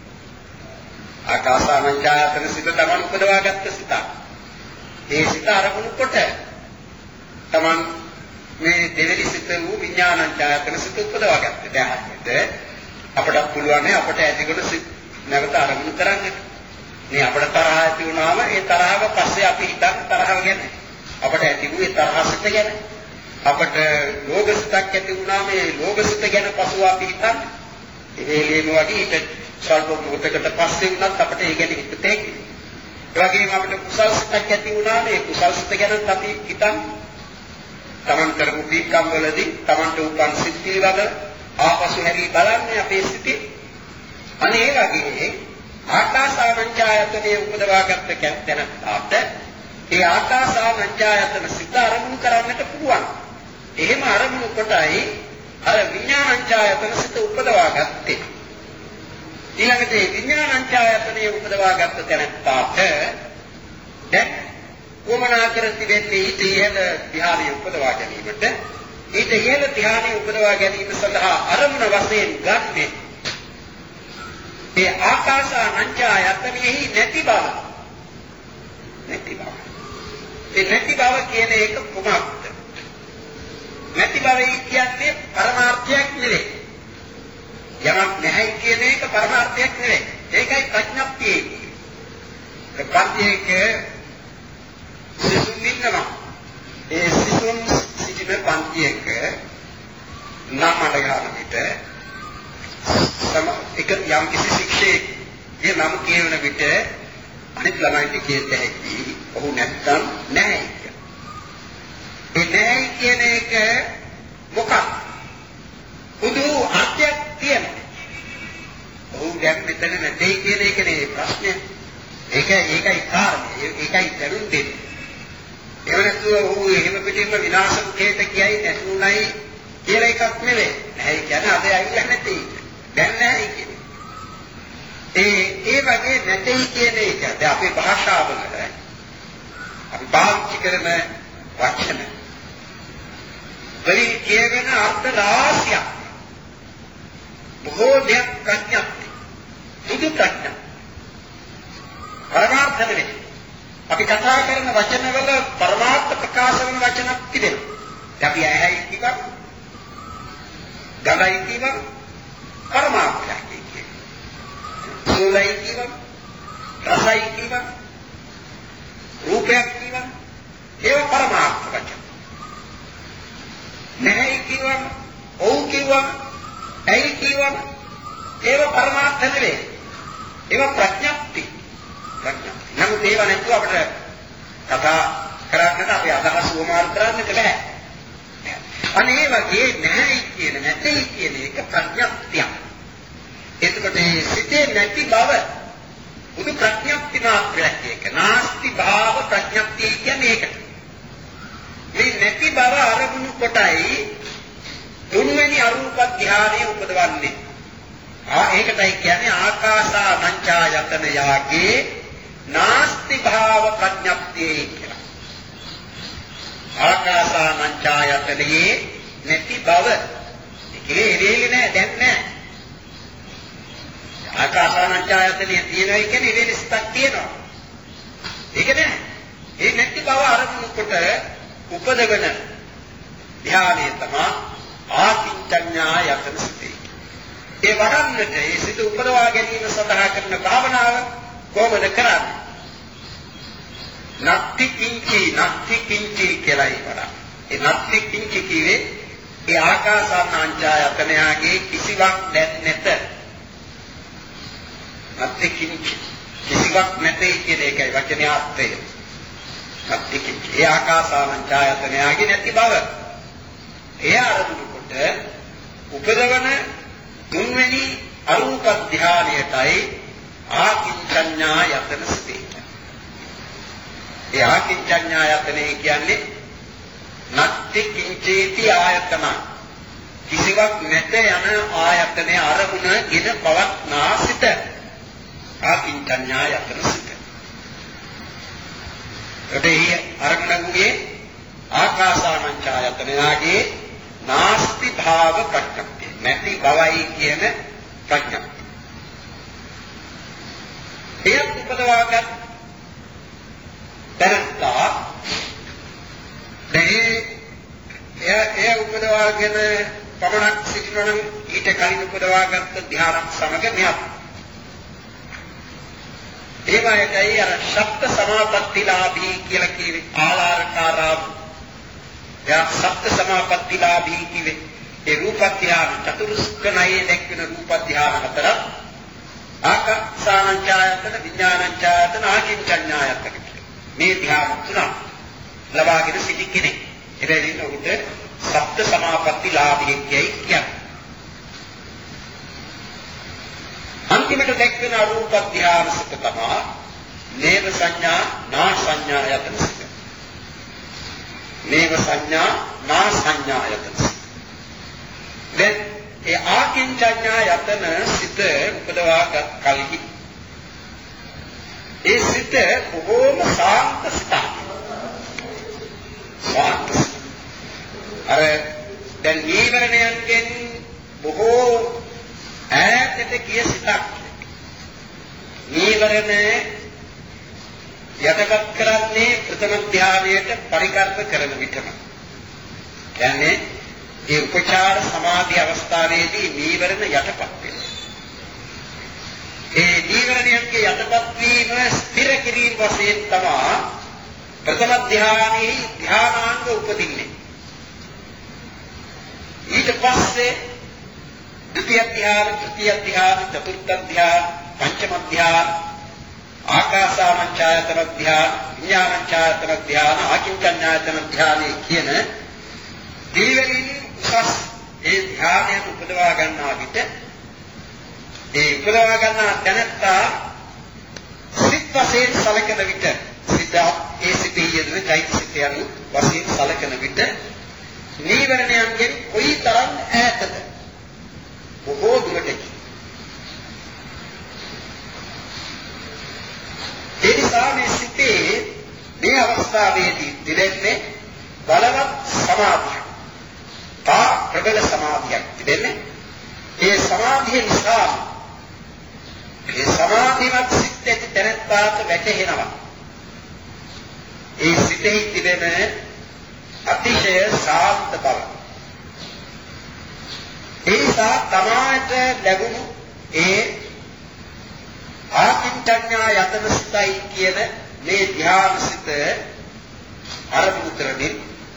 ආකාසානංචායතන සිත තමන් උපදවාගත්ත සිතක්. ඒ සිත අරමුණු කොට තමන් මේ දෙවෙනි සිත වූ විඥානංචායතන සිත උපදවාගත්ත. දැන් අපට පුළුවන් අපට ඇතිවෙන සිත් නැවත අරමුණු කරන්න. මේ අපට තරහ ඇති වුණාම ඒ තරහව පස්සේ අපි හිතන තරහව ගැන. අපට ඇති වූ ඒ තරහ සිත ගැන. අපට ලෝභ සිතක් ඇති වුණාම ඒ ලෝභ සිත ගැන පසුව අපි හිතන්නේ. ඒ වගේම වගේ ඊට සල්ප මොහොතකට පස්සේ වුණත් අපිට ඒ ගැන හිතේ. ඒ වගේම අපිට කුසල් සිතක් ඇති වුණාම ඒ කුසල් සිත ගැන අපි හිතන්නේ. තමන් කරපු පින්කම් වලදී තමන්ට උපන් සිත් පිළිබඳ ආපසු හැරී බලන්නේ අපේ සිතේ. අනේ ඒ වගේ ආකාසානංචායතනයේ උපදවාගත්ත කැත්තැනට ඒ ආකාසානංචායතන සිත අරමුණු කරන්නට පුළුවන්. එහෙම අරමුණු කොටයි අර විඥානංචායතන සිත උපදවාගත්තේ. ඊළඟට මේ විඥානංචායතනයේ උපදවාගත්ත තැනට දැන් කොමනා කර තිබෙන්නේ ඊට ඉහළ ධ්‍යානය උපදවා ගැනීමට. ඊට ඉහළ ධ්‍යානය උපදවා ගැනීම සඳහා අරමුණ වශයෙන් ගන්නේ ඒ ආකාසානංචායතනෙහි නැති බව. නැති බව. ඒ නැති බව කියන එක කොහොමද? නැති බව කියන්නේ පරමාර්ථයක් නෙවෙයි. යමක් නැහැ කියන එක පරමාර්ථයක් නෙවෙයි. ඒකයි ප්‍රඥප්තිය. ප්‍රඥප්තියක සිසුන් ඉන්නවා. ඒ සිසුන් සිටින පන්තියක නම් අඩගාන විට සම එක යම් කිසි ශික්ෂකගේ නම කියවන විට අනිත් ළමයින්ට කියත හැකි ඔහු නැත්තම් නැහැ. ඒ නැහැ කියන එක මොකක්ද? බුදු අර්ථයක් තියෙනවා. ඔහු දැන් මෙතන නැtei කියන එකනේ ප්‍රශ්නේ. ඒක ඒකයි කාරණේ. ඒකයි දරුන් දෙන්නේ. ඒ වෙනතු ඔහු එහෙම පිටින්ම විනාශ මුඛයට කියයි නැතුණයි කියලා එකක් නෙවෙයි. නැහැ කියන්නේ අද ඇවිල්ලා නැtei. දැන් නැහැ කියන්නේ. ඒ ඒ වගේ නැtei කියන එක දැන් අපේ භාෂාව වල අපි පාවිච්චි කරන වචන වලින් කියවෙන අර්ථ රාශියක්. බොහෝ දෙයක් ප්‍රඥප්ති. දුදු ප්‍රඥා. පරමාර්ථ නෙවෙයි. අපි කතා කරන වචනවල පරමාර්ථ ප්‍රකාශ වෙන වචනක් තිබෙනවා. අපි ඇහැයි කිව්වා ගඳයි කිව්වා පරමාර්ථයක් කියන්නේ. සෝලයි කිව්වා රසයි කිව්වා රූපයක් කිව්වා ඒව පරමාර්ථ වචන. නැහැ කිව්වා ඔව් කිව්වා ඇයි කිව්වා ඒව පරමාර්ථ නෙවෙයි. ඒව ප්‍රඥප්ති. ප්‍රඥප්ති. නමුත් ඒව නැතුව අපිට කතා කරන්නට අපි අදහස් වමාරු කරන්නට බෑ. අනේ වගේ නැහැ කියන නැtei කියන එක ප්‍රඥප්තියක්. එතකොට මේ සිතේ නැති බව උදු ප්‍රඥප්ති මාත්‍රයක් එක. නාස්ති භාව ප්‍රඥප්තිය කියන්නේ ඒකට. මේ නැති බව අරමුණු කොටයි තුන්වෙනි අරූප ධානය උපදවන්නේ. ආ ඒකටයි කියන්නේ ආකාසා මංචායතන යාගේ නාස්ති භාව ප්‍රඥප්තිය කියලා. ආකාසා මංචායතනයේ නැති බව. ඒකේ එරෙලි නෑ දැන් නෑ. ආකාසා මංචායතනයේ තියෙනවා කියන්නේ එරෙලි ස්ථක් තියෙනවා. ඒක නෑ. ඒ නැති බව අරමුණු කොට උපදවන ධානය තමයි ආකින්චඤ්ඤා යතන සිතේ. ඒ වඩන්නට ඒ සිත උපදවා ගැනීම සඳහා කරන භාවනාව කොහොමද කරන්නේ? නත්ති කිංචි නත්ති කිංචි කියලා ඉවරයි. ඒ නත්ති කිංචි කියේ ඒ ආකාසානංචායතනයාගේ කිසිවක් නැත. නත්ති කිංචි කිසිවක් නැtei කියන එකයි වචනේ අර්ථය. නත්ති කිංචි ඒ ආකාසානංචායතනයාගේ නැති බව. ඒ අරමුණු කොට උපදවන තුන්වෙනි අරූප ධානයටයි ආකින්චඤ්ඤා යතන සිතේ. ඒ ආකින්චඤ්ඤා යතනේ කියන්නේ නත්ති කිංචේති ආයතන. කිසිවක් නැත යන ආයතනයේ අරමුණ ඉද පවත්නා සිත. ආකින්චඤ්ඤා යතන සිත. ඒ අරමුණගේ ආකාසානංචායතනයාගේ නාස්ති භාව ප්‍රඥප්තිය. නැති බවයි කියන ප්‍රඥප්තිය. එය උපදවාගත් දැනත්තා දෙහි එය එය උපදවාගෙන පමණක් සිටිනනම් ඊට කලින් උපදවාගත් ධ්‍යානක් සමග මෙයක්. ඒ වගේයි අර ශබ්ද සමාපත්තිලාභී කියලා කියවේ ආලාරකාරා. එයා ශබ්ද සමාපත්තිලාභී කිවේ ඒ රූප ධ්‍යාන චතුර්ස්කණයේ දැක්වෙන රූප ධ්‍යාන හතර ආකාසානංචායතන විඥානංචායතන ආකින්චඤ්ඤායතන මේ ධ්‍යාන තුන ලබාගෙන සිටි කෙනෙක්. එබැවින් ඔහුට සබ්ද සමාපත්තිලාභී කියයි කියන්නේ. අන්තිමට දැක්වෙන රූප ධ්‍යාන සිත තමයි නේව සංඥා නා සංඥායතන සිත. නේව සංඥා නා සංඥායතන සිත. දැන් ඒ ආකින්චඤ්ඤායතන සිත උපදවාගත් කලෙහි ඒ සිත බොහෝම සාන්ත සිතක්. සාන්ත. අර දැන් නීවරණයන්ගෙන් බොහෝ ඈතට ගිය සිතක්. නීවරණ යටපත් කරන්නේ ප්‍රථම ධානයට පරිකල්ප කරන විටම. කියන්නේ ඒ උපචාර සමාධි අවස්ථාවේදී නීවරණ යටපත් වෙනවා. ඒ නීවරණයන්ගේ යටපත් වීම ස්ථිර කිරීම වශයෙන් තමයි ප්‍රථම ධානයේ ධානාංග උපදින්නේ. ඊට පස්සේ ද්විතිය ධාන, තෘතිය ධාන, චතුර්ථ ධාන, පංචම ධාන, ආකාසානංචායතන ධාන, විඥානංචායතන ධාන, ආකින්චඤ්ඤායතන ධානයේ කියන දීවරින් උසස් ඒ ධානය උපදවා ගන්නා විට ඒ උපදවා ගන්නා තැනත්තා සිත් වශයෙන් සලකන විට සිත ඒ සිතේ යෙදෙන චෛතසිකයන් වශයෙන් සලකන විට නීවරණයන්ගෙන් කොයිතරම් ඈතද බොහෝ දුරට. ඒ නිසා මේ සිතේ මේ අවස්ථාවේදී තිබෙන්නේ බලවත් සමාධිය. තා ප්‍රබල සමාධියක් තිබෙන්නේ. ඒ සමාධිය නිසා ඒ සමාධිමත් සිත් ඇති තැනත්තාට වැටහෙනවා. ඒ සිතෙහි තිබෙන අතිශය ශාන්ත බව. ඒ නිසා තමාට ලැබුණු ඒ ආකින්චඤ්ඤා යතන සිතයි කියන මේ ධ්‍යානසිත අරමුණු කරමින්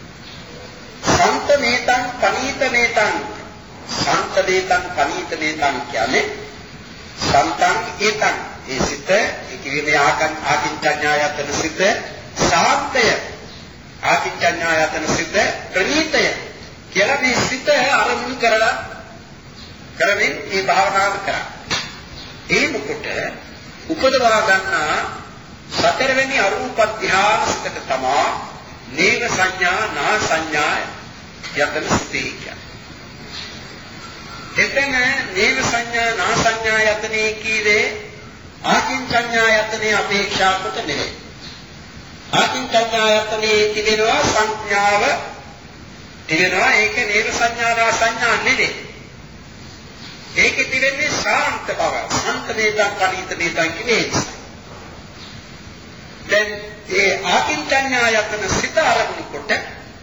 සම්තමේතං පනීතමේතං සම්තදේතං පනීතමේතං කියන්නේ සම්තං ඒතං ඒ සිත ඒ කියන්නේ ආකන් ආකින්චඤ්ඤා යතන සිත සාන්තය ආකින්චඤ්ඤා යතන සිත ප්‍රණීතය කියලා මේ සිත අරමුණු කරලා කරමින් මේ භාවනාව කරා. ඒ මොකට උපදවා ගන්නා සතරවෙනි අරූප ධ්‍යානසිතට තමයි නේව සංඥා නා සංඥා යතන සිතේ කියන්නේ. එතන නේව සංඥා නා සංඥා යතනේ කීවේ ආකින්චඤ්ඤා යතනේ අපේක්ෂා කොට නෙවෙයි. ආකින්චඤ්ඤා යතනේ තිබෙනවා සංඥාව තිබෙනවා ඒක නේව සංඥා නා සංඥා නෙවෙයි. ඒකෙ තිබෙන්නේ ශාන්ත බව. ශාන්ත වේදන් පරිත වේදන් කියන්නේ. දැන් ඒ ආකින්චඤ්ඤා යතන සිත අරමුණු කොට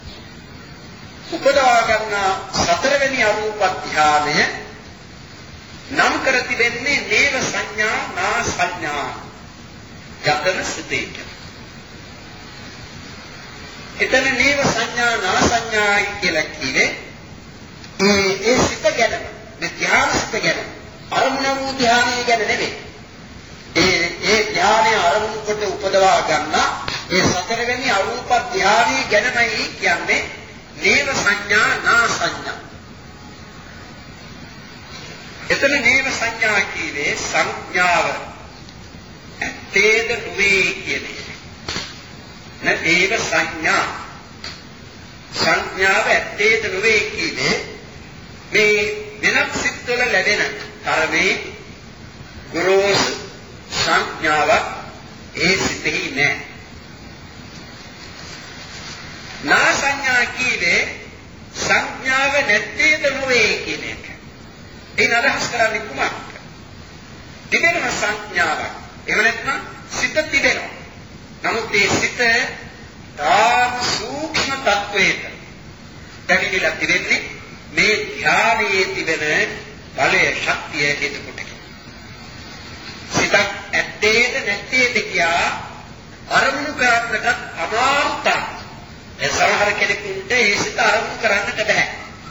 උපදවා ගන්නා සතරවෙනි අරූප ධ්‍යානය නම් කර තිබෙන්නේ නේව සංඥා නා සංඥා යතන සිතේට. එතන නේව සංඥා නා සංඥායි කියලා කිව්වේ ඒ ඒ සිත ගැන මේ ධ්‍යානසිත ගැන අරමුණ වූ ධ්‍යානය ගැන නෙවෙයි. ඒ ඒ ධ්‍යානය අරමුණු කොට උපදවා ගන්නා ඒ සතරවෙනි අරූප ධ්‍යානය ගැනමයි කියන්නේ නේව සංඥා නා සංඥා. එතන නේව සංඥා කියන්නේ සංඥාව ඇත්තේද නොවේ කියන්නේ. නේව සංඥා සංඥාව ඇත්තේද නොවේ කියන්නේ මේ වෙනත් සිත්වල ලැබෙන තරමේ ගුරුසු සංඥාවක් ඒ සිතෙහි නැහැ. නා සංඥා කියන්නේ සංඥාව නැත්තේද නොවේ කියන එක. ඒ අදහස් කරන්නේ කුමක්ද? තිබෙන සංඥාවක්. එහෙම නැත්නම් සිත තිබෙනවා. නමුත් මේ සිත තාම සූක්ෂම තත්වයක දැකීලා තිබෙන්නේ මේ ධ්‍යානයේ තිබෙන බලය ශක්තිය හේතු කොටගෙන. සිතක් ඇත්තේද නැත්තේද කියා අරමුණු කරන්නට අමාරුයි. ඒ සමහර කෙනෙකුට ඒ සිත අරමුණු කරන්නට බෑ.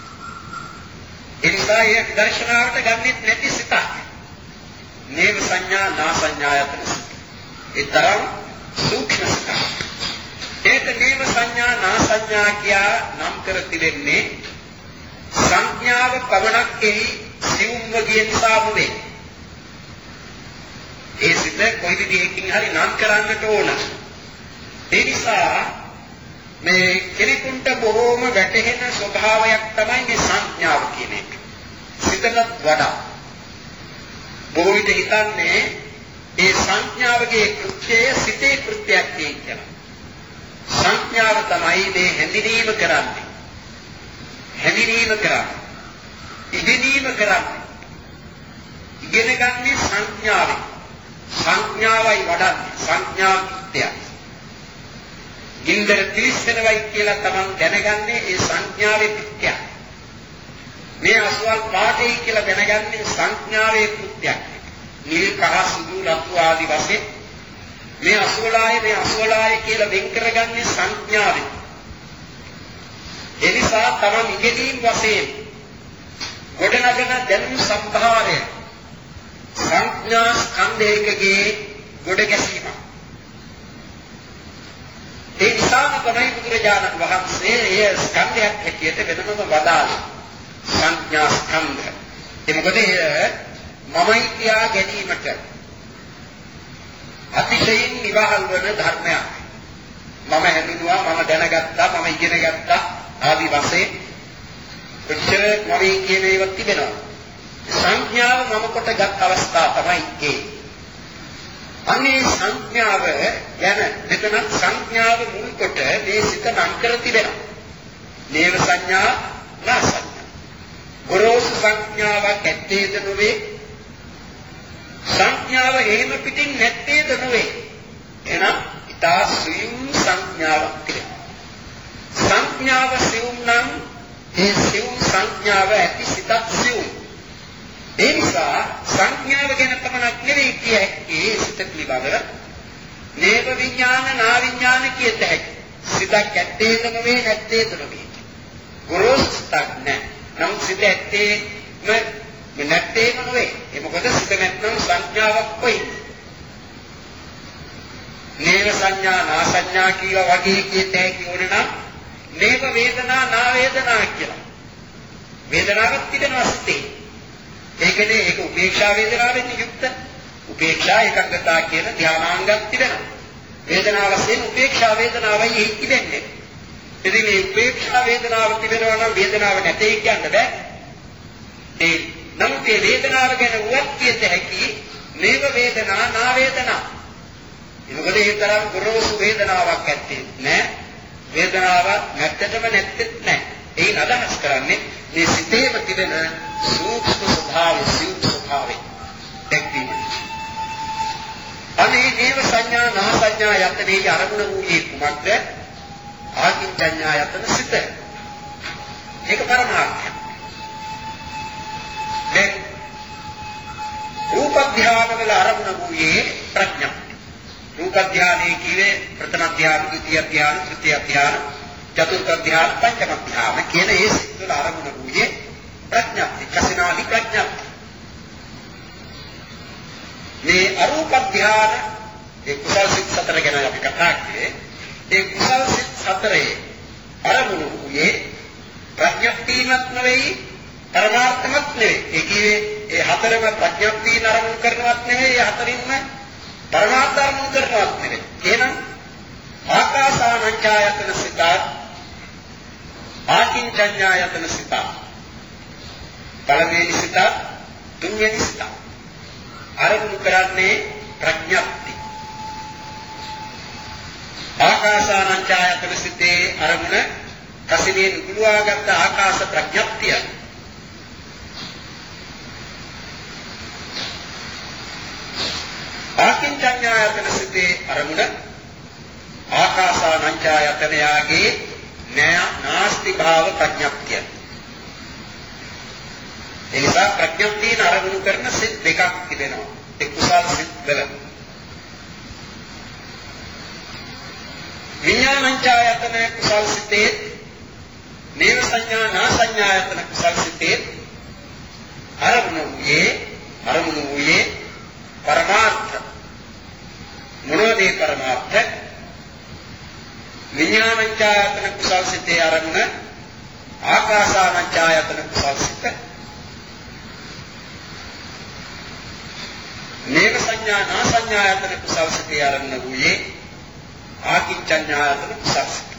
ඒ නිසා ඒ දර්ශනාවට ගන්නෙත් නැති සිතක්. නේව සංඥා නා සංඥා යතන සිත. ඒ තරම් සූක්ෂම සිතක්. ඒක නේව සංඥා නා සංඥා කියා නම් කර තිබෙන්නේ සංඥාව පවණක් එහි සිවුම්ව ගිය නිසා නෙවේ. ඒ සිත කොයි විදිහකින් හරි නම් කරන්නට ඕන. ඒ නිසා මේ කෙනෙකුට බොහෝම වැටහෙන ස්වභාවයක් තමයි මේ සංඥාව කියන එක. සිතට වඩා බොහෝ විට හිතන්නේ ඒ සංඥාවගේ කෘත්‍යය සිතේ කෘත්‍යයක් කියලා. සංඥාව තමයි මේ හැඳිනීම කරන්නේ. හැඳිනීම කරන්නේ. ඉගෙනීම කරන්නේ. ඉගෙන ගන්නේ සංඥාවෙන්. සංඥාවයි වඩන්නේ. සංඥා කෘත්‍යය. ඉන්දර ත්‍රිස්සනවයි කියලා තමන් දැනගන්නේ ඒ සංඥාවේ කෘත්‍යයක්. මේ අසවල් පාඨය කියලා දැනගන්නේ සංඥාවේ කෘත්‍යයක්. නිල් කහ සුදු රතු ආදී වශයෙන් මේ අසවලාය මේ අසවලාය කියලා වෙන් කරගන්නේ සංඥාවෙන්. එනිසා තමන් ඉගෙනීම් වශයෙන් ගොඩනගන දැනුම් සම්භාරය සංඥා ස්කන්ධයකගේ ගොඩ ගැසීමක්. ඒ නිසාම තමයි බුදුරජාණන් වහන්සේ එය ස්කන්ධයක් හැටියට වෙනම වදාළේ. සංඥා ස්කන්ධ. ඒ මොකද එය මමයි කියා ගැනීමට අතිශයින් නිවහල් වන ධර්මයක්. මම හැඳිනුවා, මම දැනගත්තා, මම ඉගෙන ගත්තා ආදී වශයෙන් උච්චර මමයි කියන ඒවා තිබෙනවා. සංඥාව මම කොටගත් අවස්ථාව තමයි ඒ. අනේ සංඥාව ගැන මෙතන සංඥාව මුල් කොට මේ සිත නම් කර තිබෙනවා. නේව සංඥා නා සංඥා. ගොරෝසු සංඥාවක් ඇත්තේද නොවේ. සංඥාව එහෙම පිටින් නැත්තේද නොවේ. එහෙනම් ඊට සුයුම් සංඥාවක් තිබෙනවා. සංඥාව සිවුම් නම් ඒ සිවුම් සංඥාව ඇති සිතක් සිවුම්. ඒ නිසා සංඥාව ගැන පමණක් නෙවෙයි කිය හැකි සිත පිළිබඳව නේව විඥාන නා විඥාන කියත හැකි. සිතක් ඇත්තේද නෙවෙයි නැත්තේද නෙවෙයි. ගොරෝසුක් නැහැ. නම් සිත ඇත්තේම නැත්තේම නෙවෙයි. ඒ මොකද සිත නැත්නම් සංඥාවක් කොයි. නේව සංඥා නා සංඥා කියලා වගේ කියත හැකි ඕනේ නම් නේව වේදනා නා වේදනා කියලා. වේදනාවක් තිබෙනවා සිතේ. ඒකනේ ඒක උපේක්ෂා වේදනාවෙන් යුක්ත. උපේක්ෂා එකඟතා කියන ධානාංගයක් තිබෙනවා. වේදනාව වශයෙන් උපේක්ෂා වේදනාවයි තිබෙන්නේ. ඉතින් මේ උපේක්ෂා වේදනාව තිබෙනවා නම් වේදනාව නැtei කියන්න බෑ. ඒ නමුත් මේ වේදනාව ගැන උවත් කියත හැකි නේව වේදනා නා වේදනා. මොකද ඒ තරම් ගොරෝසු වේදනාවක් ඇත්තේ නෑ. වේදනාවක් නැත්තටම නැත්තේත් නෑ. ඒන් අදහස් කරන්නේ මේ සිතේම තිබෙන සූක්ෂම ස්වභාවය, සියුම් ස්වභාවය දැක්වීම. අනේ නේව සංඥා නා සංඥා යතනේ අරමුණ වූයේ කුමක්ද? ආකින්චඤ්ඤා යතන සිත. ඒක පරමාර්ථය. දැන් රූප ධානවල අරමුණ වූයේ ප්‍රඥා. රූප ධානයේ කියේ ප්‍රථම ධාන, ද්විතීය ධාන, තෘතීය ධාන, චතුර්ථ ධාන, පංචම ධාන කියන ඒ සිත් වල අරමුණ වූයේ ප්‍රඥාප්ති. කසිනාදි ප්‍රඥාප්ති. මේ අරූප ධාන ඒ කුසල සිත් සතර ගැන අපි කතා කළේ. ඒ කුසල සිත් සතරේ අරමුණ වූයේ ප්‍රඥාප්තියක් නෙවෙයි, පරමාර්ථයක් නෙවෙයි. ඒ කියේ ඒ හතරම ප්‍රඥාප්තිය අරමුණු කරනවත් නෙවෙයි, ඒ හතරින්ම පරමාර්ථ අරමුණු කරනවත් නෙවෙයි. එහෙනම් ආකාසානංචායතන සිත, ආකින්චඤ්ඤායතන සිත, පළවෙනි සිත, තුන්වෙනි සිත අරමුණු කරන්නේ ප්‍රඥාප්ති. ආකාසානංචායතන සිතේ අරමුණ කසිනේ නුගුලවාගත් ආකාශ ප්‍රඥාප්තිය. ආකින්චඤ්ඤායතන සිතේ අරමුණ ආකාසානංචායතනයාගේ නාස්ති භාව ප්‍රඥාප්තිය. එනිසා ප්‍රඥාප්තියන අරමුණු කරන සිත් දෙකක් තිබෙනවා. ඒ කුසල් සිත් වල. විඥානංචායතන කුසල් සිතේ නේව සංඥා නා සංඥායතන කුසල් සිතේ අරමුණු වූයේ අරමුණු වූයේ පරමාර්ථ. මොනවාද ඒ පරමාර්ථ? විඥානංචායතන කුසල් සිතේ අරමුණ ආකාසානංචායතන කුසල් සිත. නේව සංඥා නා සංඥායතන කුසල් සිතේ ආරම්භ වූයේ ආකින්චඤ්ඤායතන කුසල් සිත.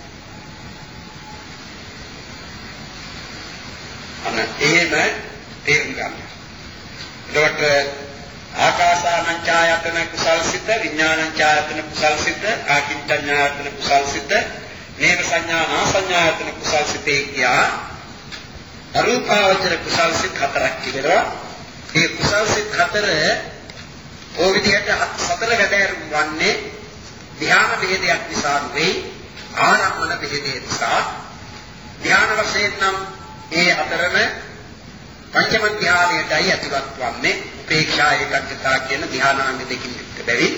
අන්න එහෙම තේරුම් ගන්න. එතකොට ආකාසානංචායතන කුසල් සිත, විඥානංචායතන කුසල් සිත, ආකින්චඤ්ඤායතන කුසල් සිත, නේව සංඥා නා සංඥායතන කුසල් සිතේ කියා අරූපාවචර කුසල් සිත හතරක් තිබෙනවා. මේ කුසල් සිත හතර ඔය විදිහට සතර වැඩෑරුම් වන්නේ ධ්‍යාන බෙහෙදයක් නිසා නෙවෙයි, ආරම්මන බෙහෙදේ නිසා. ධ්‍යාන වශයෙන් නම් ඒ අතරම පංචම ධ්‍යානයටයි ඇතුළත් වන්නේ. උපේක්ෂා ඒකග්ගතා කියන ධ්‍යානාංග දෙකකින් යුක්ත බැවින්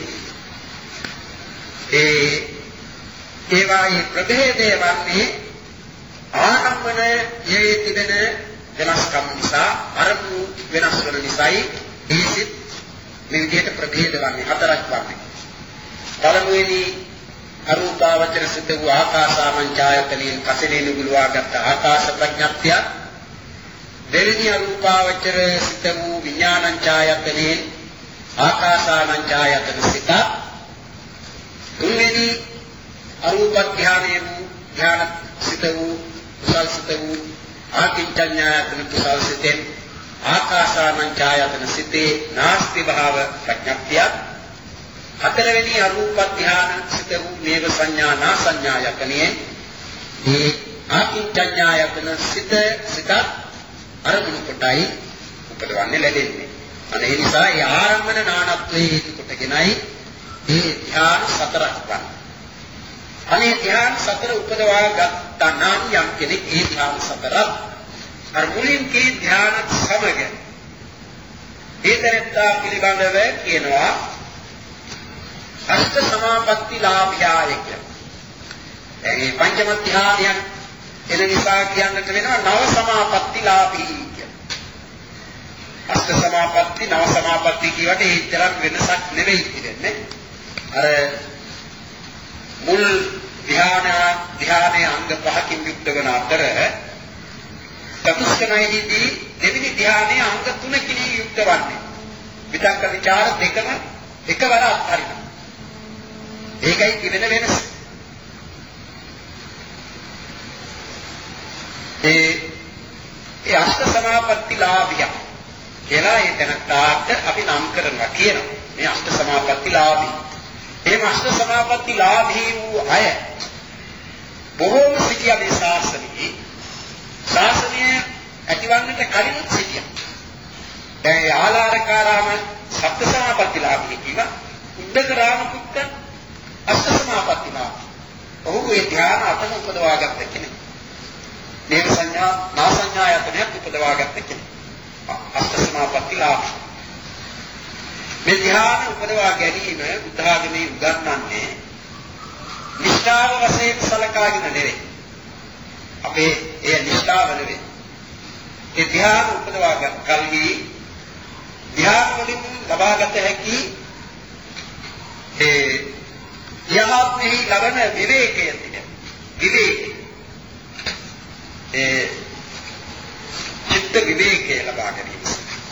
ඒ ඒවායේ ප්‍රභේදය වන්නේ ආරම්මනයේ තිබෙන වෙනස්කම් නිසා, අරමුණු වෙනස් වන නිසායි ඒ සිත් මේ විදිහට ප්‍රභේද වන්නේ, හතරක් වන්නේ. පළමුවෙනි අරූපාවචර සිත වූ ආකාසානංචායතනෙන් කසිනේ නුගුලවාගත් ආකාශ ප්‍රඥාප්තිය. දෙවෙනි අරූපාවචර සිත වූ විඥානංචායතනෙන් ආකාසානංචායතන සිත. තුන්වෙනි අරූප ධානයේ වූ ධාන සිත වූ කුසල් සිත වූ ආකින්චඤ්ඤායතන කුසල් සිතෙන් ආකාසානංචායතන සිතේ නාස්ති භාව ප්‍රඥාප්තිය. හතරවෙනි අරූප ධාන සිත වූ නේව සංඥා නා සංඥායතනියේ මේ ආකින්චඤ්ඤායතන සිත සිත අරමුණු කොටයි උපදවන්නේ ලැබෙන්නේ. අනේ ඒ නිසා ඒ ආරම්භන නානත්වයේ හේතු කොටගෙනයි මේ ධ්‍යාන සතරක් වන්නේ. අනේ ධ්‍යාන සතර උපදවා ගත්තා නම් යම් කෙනෙක් ඒ ධ්‍යාන සතරත් අර මුලින් කී ධ්‍යාන සමග ඒතරත්තා පිළිබඳව කියනවා අෂ්ට සමාපatti ලාභයය කියලා. ඒ පංචම ධ්‍යානයන් එන නිසා කියන්නට වෙනවා නව සමාපatti ලාභී කියලා. අෂ්ට සමාපatti නව සමාපatti කියවට ඒ තරම් වෙනසක් නෙවෙයි කියන්නේ. අර මුල් ධ්‍යාන ධ්‍යානයේ අංග පහකින් යුක්ත වන අතර චතුස්කමයේදී දෙවෙනි ධ්‍යානයේ අංග තුනකින් යුක්ත වන්නේ. විතක්ක ਵਿਚාර දෙකම එකවර අත්හරිනවා. ඒකයි කිවෙන වෙනස. ඒ ඒ අෂ්ට සමාපatti ලාභය කියලා ඒ තැනට අපි නම් කරනවා කියනවා. මේ අෂ්ට සමාපatti ලාභී. ඒ අෂ්ට සමාපatti ලාභී වූ අය බොහෝම සිටියා මේ ශාසනයේ. ශාසනය ඇතිවන්නට කලින් සිටියා. දැන් ආලාරකාරාම සප්ත සමාපatti ලාභී කිව්වා. උද්දකරාම පුත්ත අෂ්ට සමාපatti ලාභී. ඔහු ඒ ධ්‍යාන අතන උපදවා ගත්ත කෙනෙක්. මේ සංඥා නා සංඥා යතනයක් උපදවා ගත්ත කෙනෙක්. අෂ්ට සමාපatti ලාභී. මේ ධ්‍යාන උපදවා ගැනීම බුද්ධ ආගමේ උගන්වන්නේ නිෂ්ඨාව වශයෙන් සලකාගෙන නෙවෙයි. අපේ ඒ නිෂ්ඨාව නෙවෙයි. ඒ ධ්‍යාන උපදවා ගන්න කල්හි ධ්‍යාන වලින් ලබාගත හැකි ඒ යහත්ෙහි ලබන විවේකය තියෙන. විවේකය. ඒ චිත්ත විවේකය ලබා ගැනීම.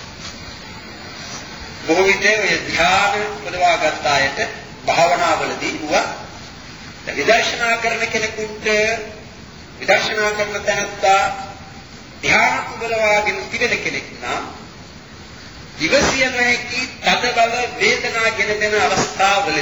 බොහෝ විට ඒ ධ්‍යාන උපදවා ගන්න අයට භාවනාවලදී වුණා විදර්ශනා කරන කෙනෙකුට විදර්ශනා කරන තැනත්තා ධ්‍යාන උපදවාගෙන තිබෙන කෙනෙක් නම් ඉවසිය නොහැකි තද බව වේදනා ගෙන දෙන අවස්ථාවලදී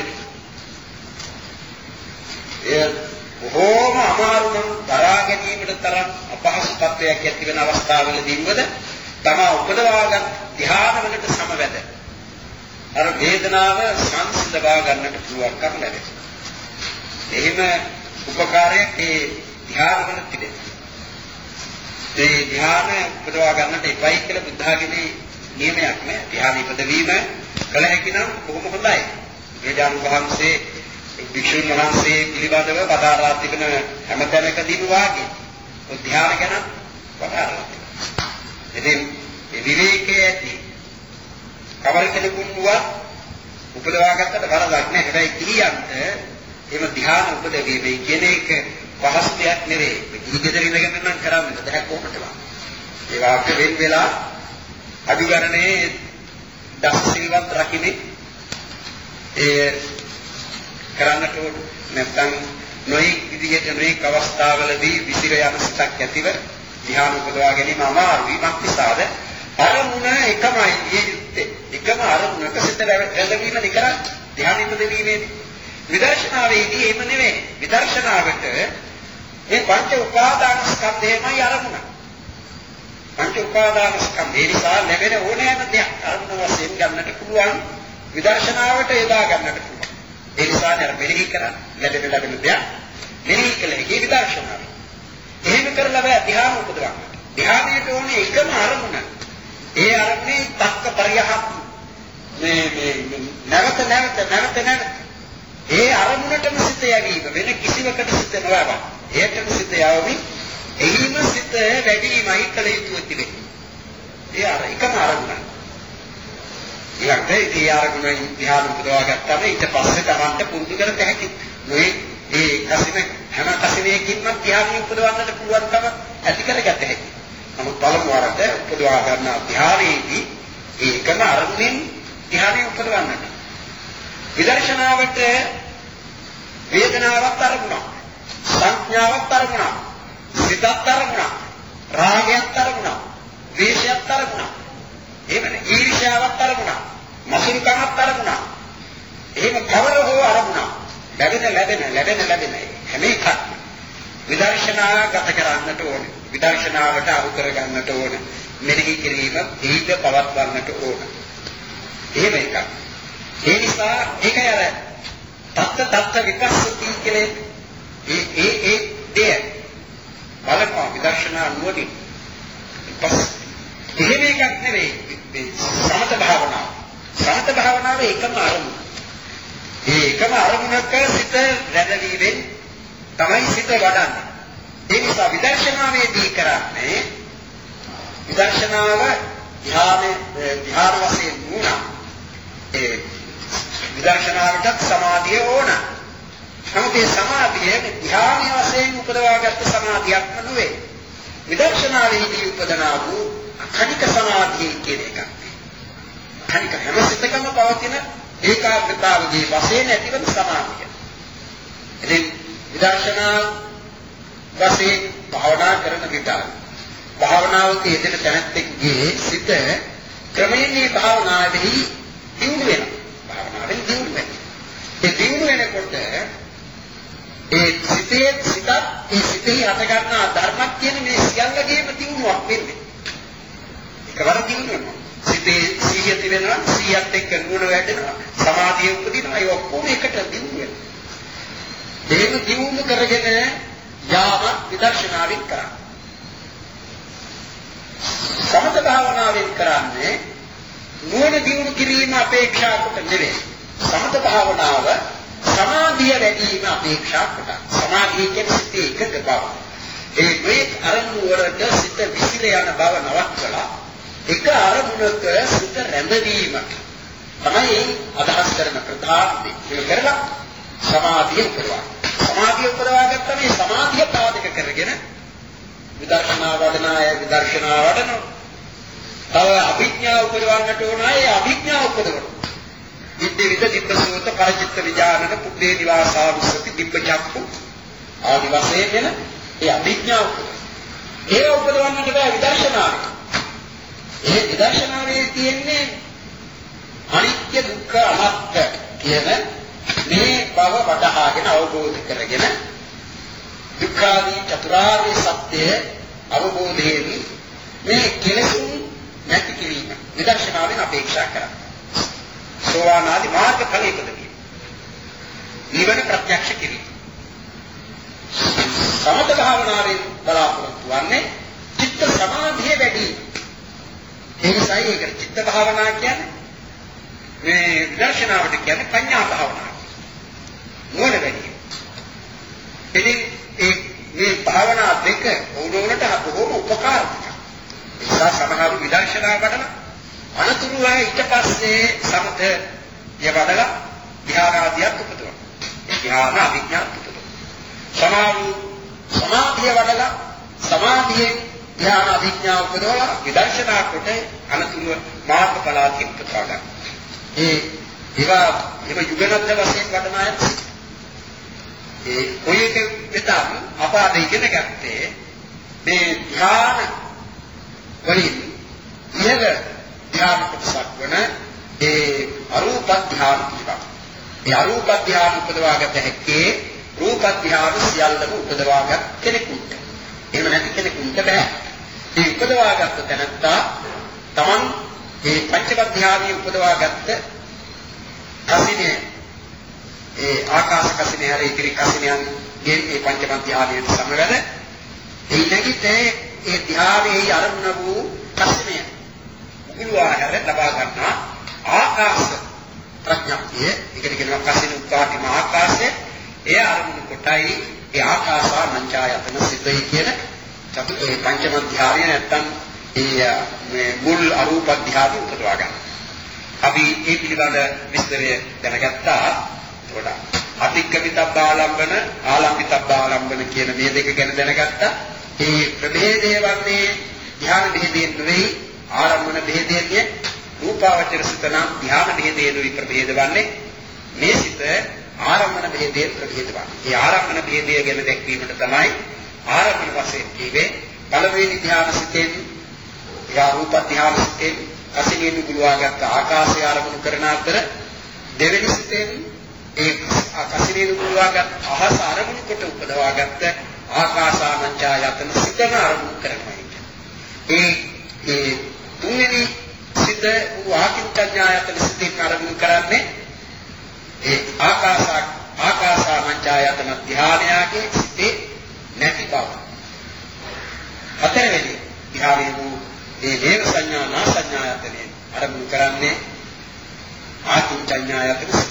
එය බොහෝම අමාරු නම් දරා ගැනීමට තරම් අපහසු තත්ත්වයක් ඇති වෙන අවස්ථාවලදී වද තමා උපදවාගත් ධ්‍යාන වලට සමවැද අර වේදනාව සංසිඳවා ගන්නට පුළුවන්කම ලැබෙනවා. එහෙම උපකාරයක් ඒ ධ්‍යාන වල තිබෙනවා. ඒ ධ්‍යාන උපදවා ගන්නට එපයි කියලා බුද්ධ ආගමේ නියමයක් නෑ. ධ්‍යාන ඉපදවීම කළ හැකි නම් බොහොම හොඳයි. මේ ඥාන වහන්සේ වික්ෂුන් වහන්සේ පිළිබඳව වදාරා තිබෙන හැමතැනකදීම වාගේ ඔය ධ්‍යාන ගැන වදාරලා තිබෙනවා. ඉතින් මේ විවේකයේ ඇති කවර කෙනෙකුන් වුණා උපදවා ගන්නට වරදක් නෑ. හැබැයි කීයන්ට එහෙම ධ්‍යාන උපදවීමේ කියන එක පහසු දෙයක් නෙවෙයි. මේ ගෙදර ඉඳගෙන නම් කරන්නේ නැහැ කොහොමද? ඒ වාක්‍ය වෙන් වෙලා අභිගණනේ දස සිල්වත් රකින්නේ ඒ කරන්නට ඕන. නැත්නම් නොයි විදිහට නොයි අවස්ථාවලදී විසිර යන සිතක් ඇතිව ධ්‍යාන උපදවා ගැනීම අමාරුයි. මක්නිසාද අරමුණ එකමයි ඉන්නේ. එකම අරමුණක සිත රැඳවීම නිකර ධ්‍යාන ඉපදවීමේදී විදර්ශනාවේදී එහෙම නෙවෙයි. විදර්ශනාවට මේ පංච උපාදාන ස්කන්ධයමයි අරමුණ. පංච උපාදාන ස්කන්ධය නිසා ලැබෙන ඕනෑම දෙයක් අරමුණ වශයෙන් ගන්නට පුළුවන්. විදර්ශනාවට යොදා ගන්නට පුළුවන්. ඒ නිසා නේද මෙලෙහි කරන්නේ. ලැබෙන ලැබෙන දෙයක් මෙලෙහි කළ හැකි විදර්ශනාව. එහෙම කරලා බෑ ධ්‍යාන උපදවන්න. ධ්‍යානයට ඕනේ එකම අරමුණ. ඒ අරමුණේ තක්ක පරියහක් මේ මේ නැවත නැවත නැවත නැවත ඒ අරමුණටම සිත යවීම වෙන කිසිවකට සිත නොයවා. ඒකටම සිත යවවි එහිම සිත වැඩිමයි කල යුතු තිබෙන්නේ. ඒ අර එකම අරමුණ. ඊළඟට ඒ අරමුණ ධ්‍යාන උපදවා ගත්තාම ඊට පස්සේ තමන්ට පුරුදු කරත හැකි. මේ ඒ කසින හැම කසිනයකින්ම ධ්‍යාන උපදවන්නට පුළුවන්කම ඇති කරගත හැකි. නමුත් පළමු වරට උපදවා ගන්න ධ්‍යානයේදී ඒකම අරමුණෙන් ධ්‍යානෙ උපදවන්නට. විදර්ශනාවට වේදනාවක් අරමුණක්, සංඥාවක් අරමුණක්, සිතක් අරමුණක්, රාගයක් අරමුණක්, ද්වේෂයක් අරමුණක්, එහෙමනේ ඊර්ෂ්‍යාවක් අරමුණක්, මසුරුකමක් අරමුණක්. එහෙම කවර හෝ අරමුණක් ලැබෙන ලැබෙන ලැබෙන ලැබෙන හැම එකක් විදර්ශනාගත කරන්නට ඕනේ. විදර්ශනාවට අරු කර ගන්නට ඕනේ. මෙනෙහි කිරීම දීර්ඝ පවත්වන්නට ඕනේ. එහෙම එකක්. ඒ නිසා ඒකයි අර තත්ත තත්ත විපස්සති කියලා ඒ ඒ ඒ ඒ බලනවා විදර්ශනා නුවණින්. පස් එහෙම එකක් නෙවෙයි සමත භාවනාව. සමත භාවනාව එකම අරමුණ. ඒ එකම අරමුණක සිත රැඳවීමෙන් තමයි සිත වඩන්නේ. ඒ නිසා විදර්ශනාවේදී කරන්නේ විදර්ශනාව ධ්‍යාන ධ්‍යාන වශයෙන් නුණා. ඒ විදර්ශනාවට සමාධිය ඕන. නමුත් ඒ සමාධිය ධ්‍යාන වශයෙන් උපදවාගත්ත සමාධියක් නෙවෙයි. විදර්ශනාවේදී උපදනා වූ අඛණික සමාධිය කියන එක. අඛණික හැම සිතකම පවතින ඒකාග්‍රතාවයේ වශයෙන් ඇතිවන සමාධිය. ඉතින් විදර්ශනා වශයෙන් භාවනා කරන විට භාවනාවක යෙදෙන තැනැත්තෙක්ගේ සිත ක්‍රමයෙන් මේ භාවනාවේදී දියුණු වෙනවා. භාවනාවෙන් දියුණු වෙනවා. ඒ දියුණු වෙනකොට ඒ සිතේ සිතත් ඒ සිතේ හට ගන්නා ධර්මයක් කියන මේ සියල්ලගේම දියුණුවක් වෙන්නේ. එකවර දියුණු වෙනවා. සිතේ සීය තිබෙනවා, සීයත් එක්ක නුවණ වැඩෙනවා, සමාධිය උපදිනවා. ඒ ඔක්කොම එකට දියුණු වෙනවා. ඒක දියුණු කරගෙන යාම විදර්ශනාවෙන් කරා. සමත භාවනාවෙන් කරන්නේ නුවණ දියුණු කිරීම අපේක්ෂා කොට නෙවෙයි. සමත භාවනාව සමාධිය වැඩි වීම අපේක්ෂා කොට. සමාධිය කියන්නේ සිතේ එකඟ බව. ඒ මේ අරමුණු වලට සිත විසිර යන බව නවත්තලා එක අරමුණක සිත රැඳවීම තමයි අදහස් කරන ප්‍රධාන දේ. ඒක කරලා සමාධිය උපදවා. සමාධිය උපදවාගත්ත මේ සමාධිය පාදක කරගෙන විදර්ශනා වඩන අය විදර්ශනා වඩනවා. තව අභිඥා උපදවන්නට ඕන අය අභිඥා උපදවනවා. ඉද්දි විද දිබ්බසෝත පරිචිත්ත විඥානන පුද්දේ නිවාසාවසති දිබ්බචක්ඛු ආදි වශයෙන් වෙන ඒ අභිඥා උපදවනවා. ඒ උපදවන්නට බෑ විදර්ශනාව. ඒ විදර්ශනාවේ තියෙන්නේ අනිත්‍ය දුක්ඛ අනාත්ම කියන මේ බව වටහාගෙන අවබෝධ කරගෙන දුක්ඛාදී චතුරාර්ය සත්‍ය අවබෝධයෙන් මේ කෙලෙසුන් නැති කිරීම විදර්ශනාවෙන් අපේක්ෂා කරනවා. සෝවාන් ආදී මාර්ග ඵලයකදී නිවන ප්‍රත්‍යක්ෂ කිරීම. සමත භාවනාවෙන් බලාපොරොත්තු වන්නේ චිත්ත සමාධිය වැඩි. ඒ නිසා ඒක චිත්ත භාවනා කියන්නේ මේ විදර්ශනාවට කියන්නේ පඤ්ඤා භාවනාව. නුවණ වැඩි. ඉතින් ඒ මේ භාවනා දෙක උඩුණට බොහොම උපකාරයි. ඒසා සමහරු විදර්ශනා වඩන අනතුරු අය ඊට පස්සේ සමත යවඩලා ධ්‍යානාදියක් උපදවනවා. ඒ ධ්‍යාන අභිඥා උපදවනවා. සමහරු සමාධිය වඩලා සමාධියේ ධ්‍යාන අභිඥා උපදවලා විදර්ශනා කොට අනතුරු මාර්ගඵලාදී උපදවා ගන්නවා. ඒ ඒවා ඒව යුගනද්ද වශයෙන් වඩන අය ඒ ඔය එක විතර අපාද ඉගෙන ගත්තේ මේ ධ්‍යාන වලින් ඉහළ ධ්‍යාන කොටසක් වන ඒ අරූප ධ්‍යාන පිළිබඳ. ඒ අරූප ධ්‍යාන උපදවාගත හැක්කේ රූප ධ්‍යාන සියල්ලම උපදවාගත් කෙනෙකුට. එහෙම නැති කෙනෙකුට බෑ. ඒ උපදවාගත් තැනත්තා තමන් මේ පංචම ධ්‍යානිය උපදවාගත්ත කසිනේ ඒ ආකාශ කසිනේ හරි ඉතිරි කසිනයන්ගේ මේ පංචම ධ්‍යානයට සමවැද ඒ නැගිටේ ඒ ධ්‍යානයේ අරමුණ වූ කසිනේ මුගුරුවාහර ලබා ගන්නා ආකාශ ප්‍රඥාප්තිය ඒකට කියනවා කසින උත්පාටි මහ ආකාශය ඒ අරමුණ කොටයි ඒ ආකාශා මංචායතන සිතයි කියන චතු ඒ පංචම ධ්‍යානය නැත්තම් ඒ මේ මුල් අරූප ධ්‍යාන උපදවා ගන්න. අපි ඒ පිළිබඳ විස්තරය දැනගත්තා. ඒකට අතික්කමිතබ්බාලම්බන ආලම්බිතබ්බාලම්බන කියන මේ දෙක ගැන දැනගත්තා. ඒ ප්‍රභේදය වන්නේ ධ්‍යාන බෙහෙදයෙන් නෙවෙයි ආරම්භන බෙහෙදයේ රූපාවචර සිතනම් ධ්‍යාන බෙහෙදයේ ප්‍රභේද වන්නේ මේ සිත ආරම්භන බෙහෙදයෙන් ප්‍රභේද වන්නේ. ඒ ආරම්භන බෙහෙදය ගැන දැක්වීමට තමයි ආරම්භන වශයෙන් කිව්වේ පළවෙනි ධ්‍යාන සිතෙන් යා රූප ධ්‍යාන සිතෙන් කසිනේ නුගුලවාගත් ආකාශය ආරම්භ කරන අතර දෙවෙනි සිතෙන් ඒ කසිනේ නුගුලවාගත් අහස ආරම්භ කොට උපදවාගත්ත ආකාශානංචායතන සිතන ආරම්භ කරනවා. ඒ ඒ තුන්වෙනි සිත වාකින්චඥායතන සිතේ ආරම්භ කරන්නේ ඒ ආකාශ ආකාසානංචායතන ධානයගේ සිටේ නැති බව. හතරවෙනි ධානයේ වූ ඒ වේව සංඥා නා සංඥායතනේ අරමුණු කරන්නේ ආකින්චඤ්ඤායතන සිත්.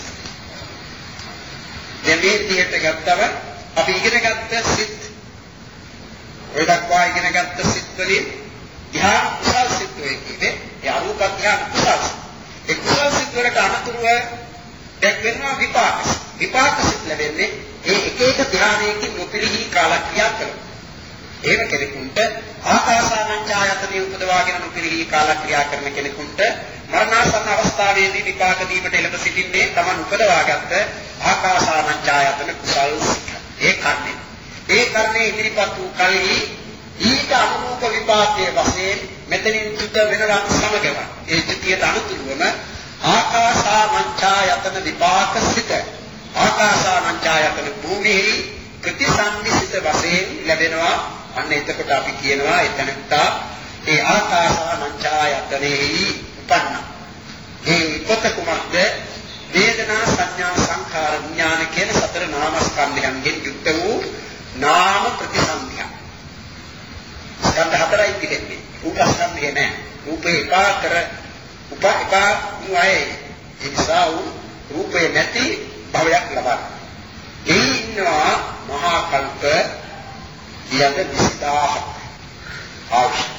දැන් මේ විදිහට ගත්තම අපි ඉගෙන ගත්ත සිත් ඔය දක්වා ඉගෙන ගත්ත සිත් වලින් ධ්‍යාන කුසල් සිත් වේ කියන්නේ ඒ අරූප ධ්‍යාන කුසල්. ඒ කුසල් සිත් වලට අනුතුරුව දැන් වෙනවා විපාක. විපාක සිත් ලැබෙන්නේ ඒ එක එක ධ්‍යානයකින් නොපිරිහි කාලක්‍රියා කරනවා. එහෙම කෙනෙකුට ආකාසානංචායතනෙ උපදවාගෙන නොපිරිහි කාලක්‍රියා කරන කෙනෙකුට මරණාසන්න අවස්ථාවේදී විපාක දීමට එළඹ සිටින්නේ තමන් උපදවාගත්ත ආකාසානංචායතන කුසල් සිත්. ඒ කර්ණය. ඒ කර්ණයේ ඉදිරිපත් වූ කල්හි ඊට අනුරූප විපාකයේ වශයෙන් මෙතනින් චුත වෙනවා සමගම ඒ ත්‍ත්‍යයට අනුතුරුවම ආකාසානංචායතන විපාක සිත ආකාසානංචායතන භූමියේ ප්‍රතිසන්නිසිත වශයෙන් ලැබෙනවා. අන්න එතකොට අපි කියනවා එතනත්තා ඒ ආකාසානංචායතනෙහි උපන්න. ඒ පොත කුමක්ද? වේදනා සංඥා සංඛාර විඥාන කියන සතර නාමස්කන්ධයන්ගෙන් යුක්ත වූ නාම ප්‍රතිසන්දිය. ස්කන්ධ හතරයි තිබෙන්නේ. රූපස්කන්ධය නෑ. රූපේ එපා කර උපා නුයි. ඒ නිසා රූපේ නැති භවයක් ලබන. ඒ ඉන්නවා මහා කල්ප යද විස්තාහ ආශ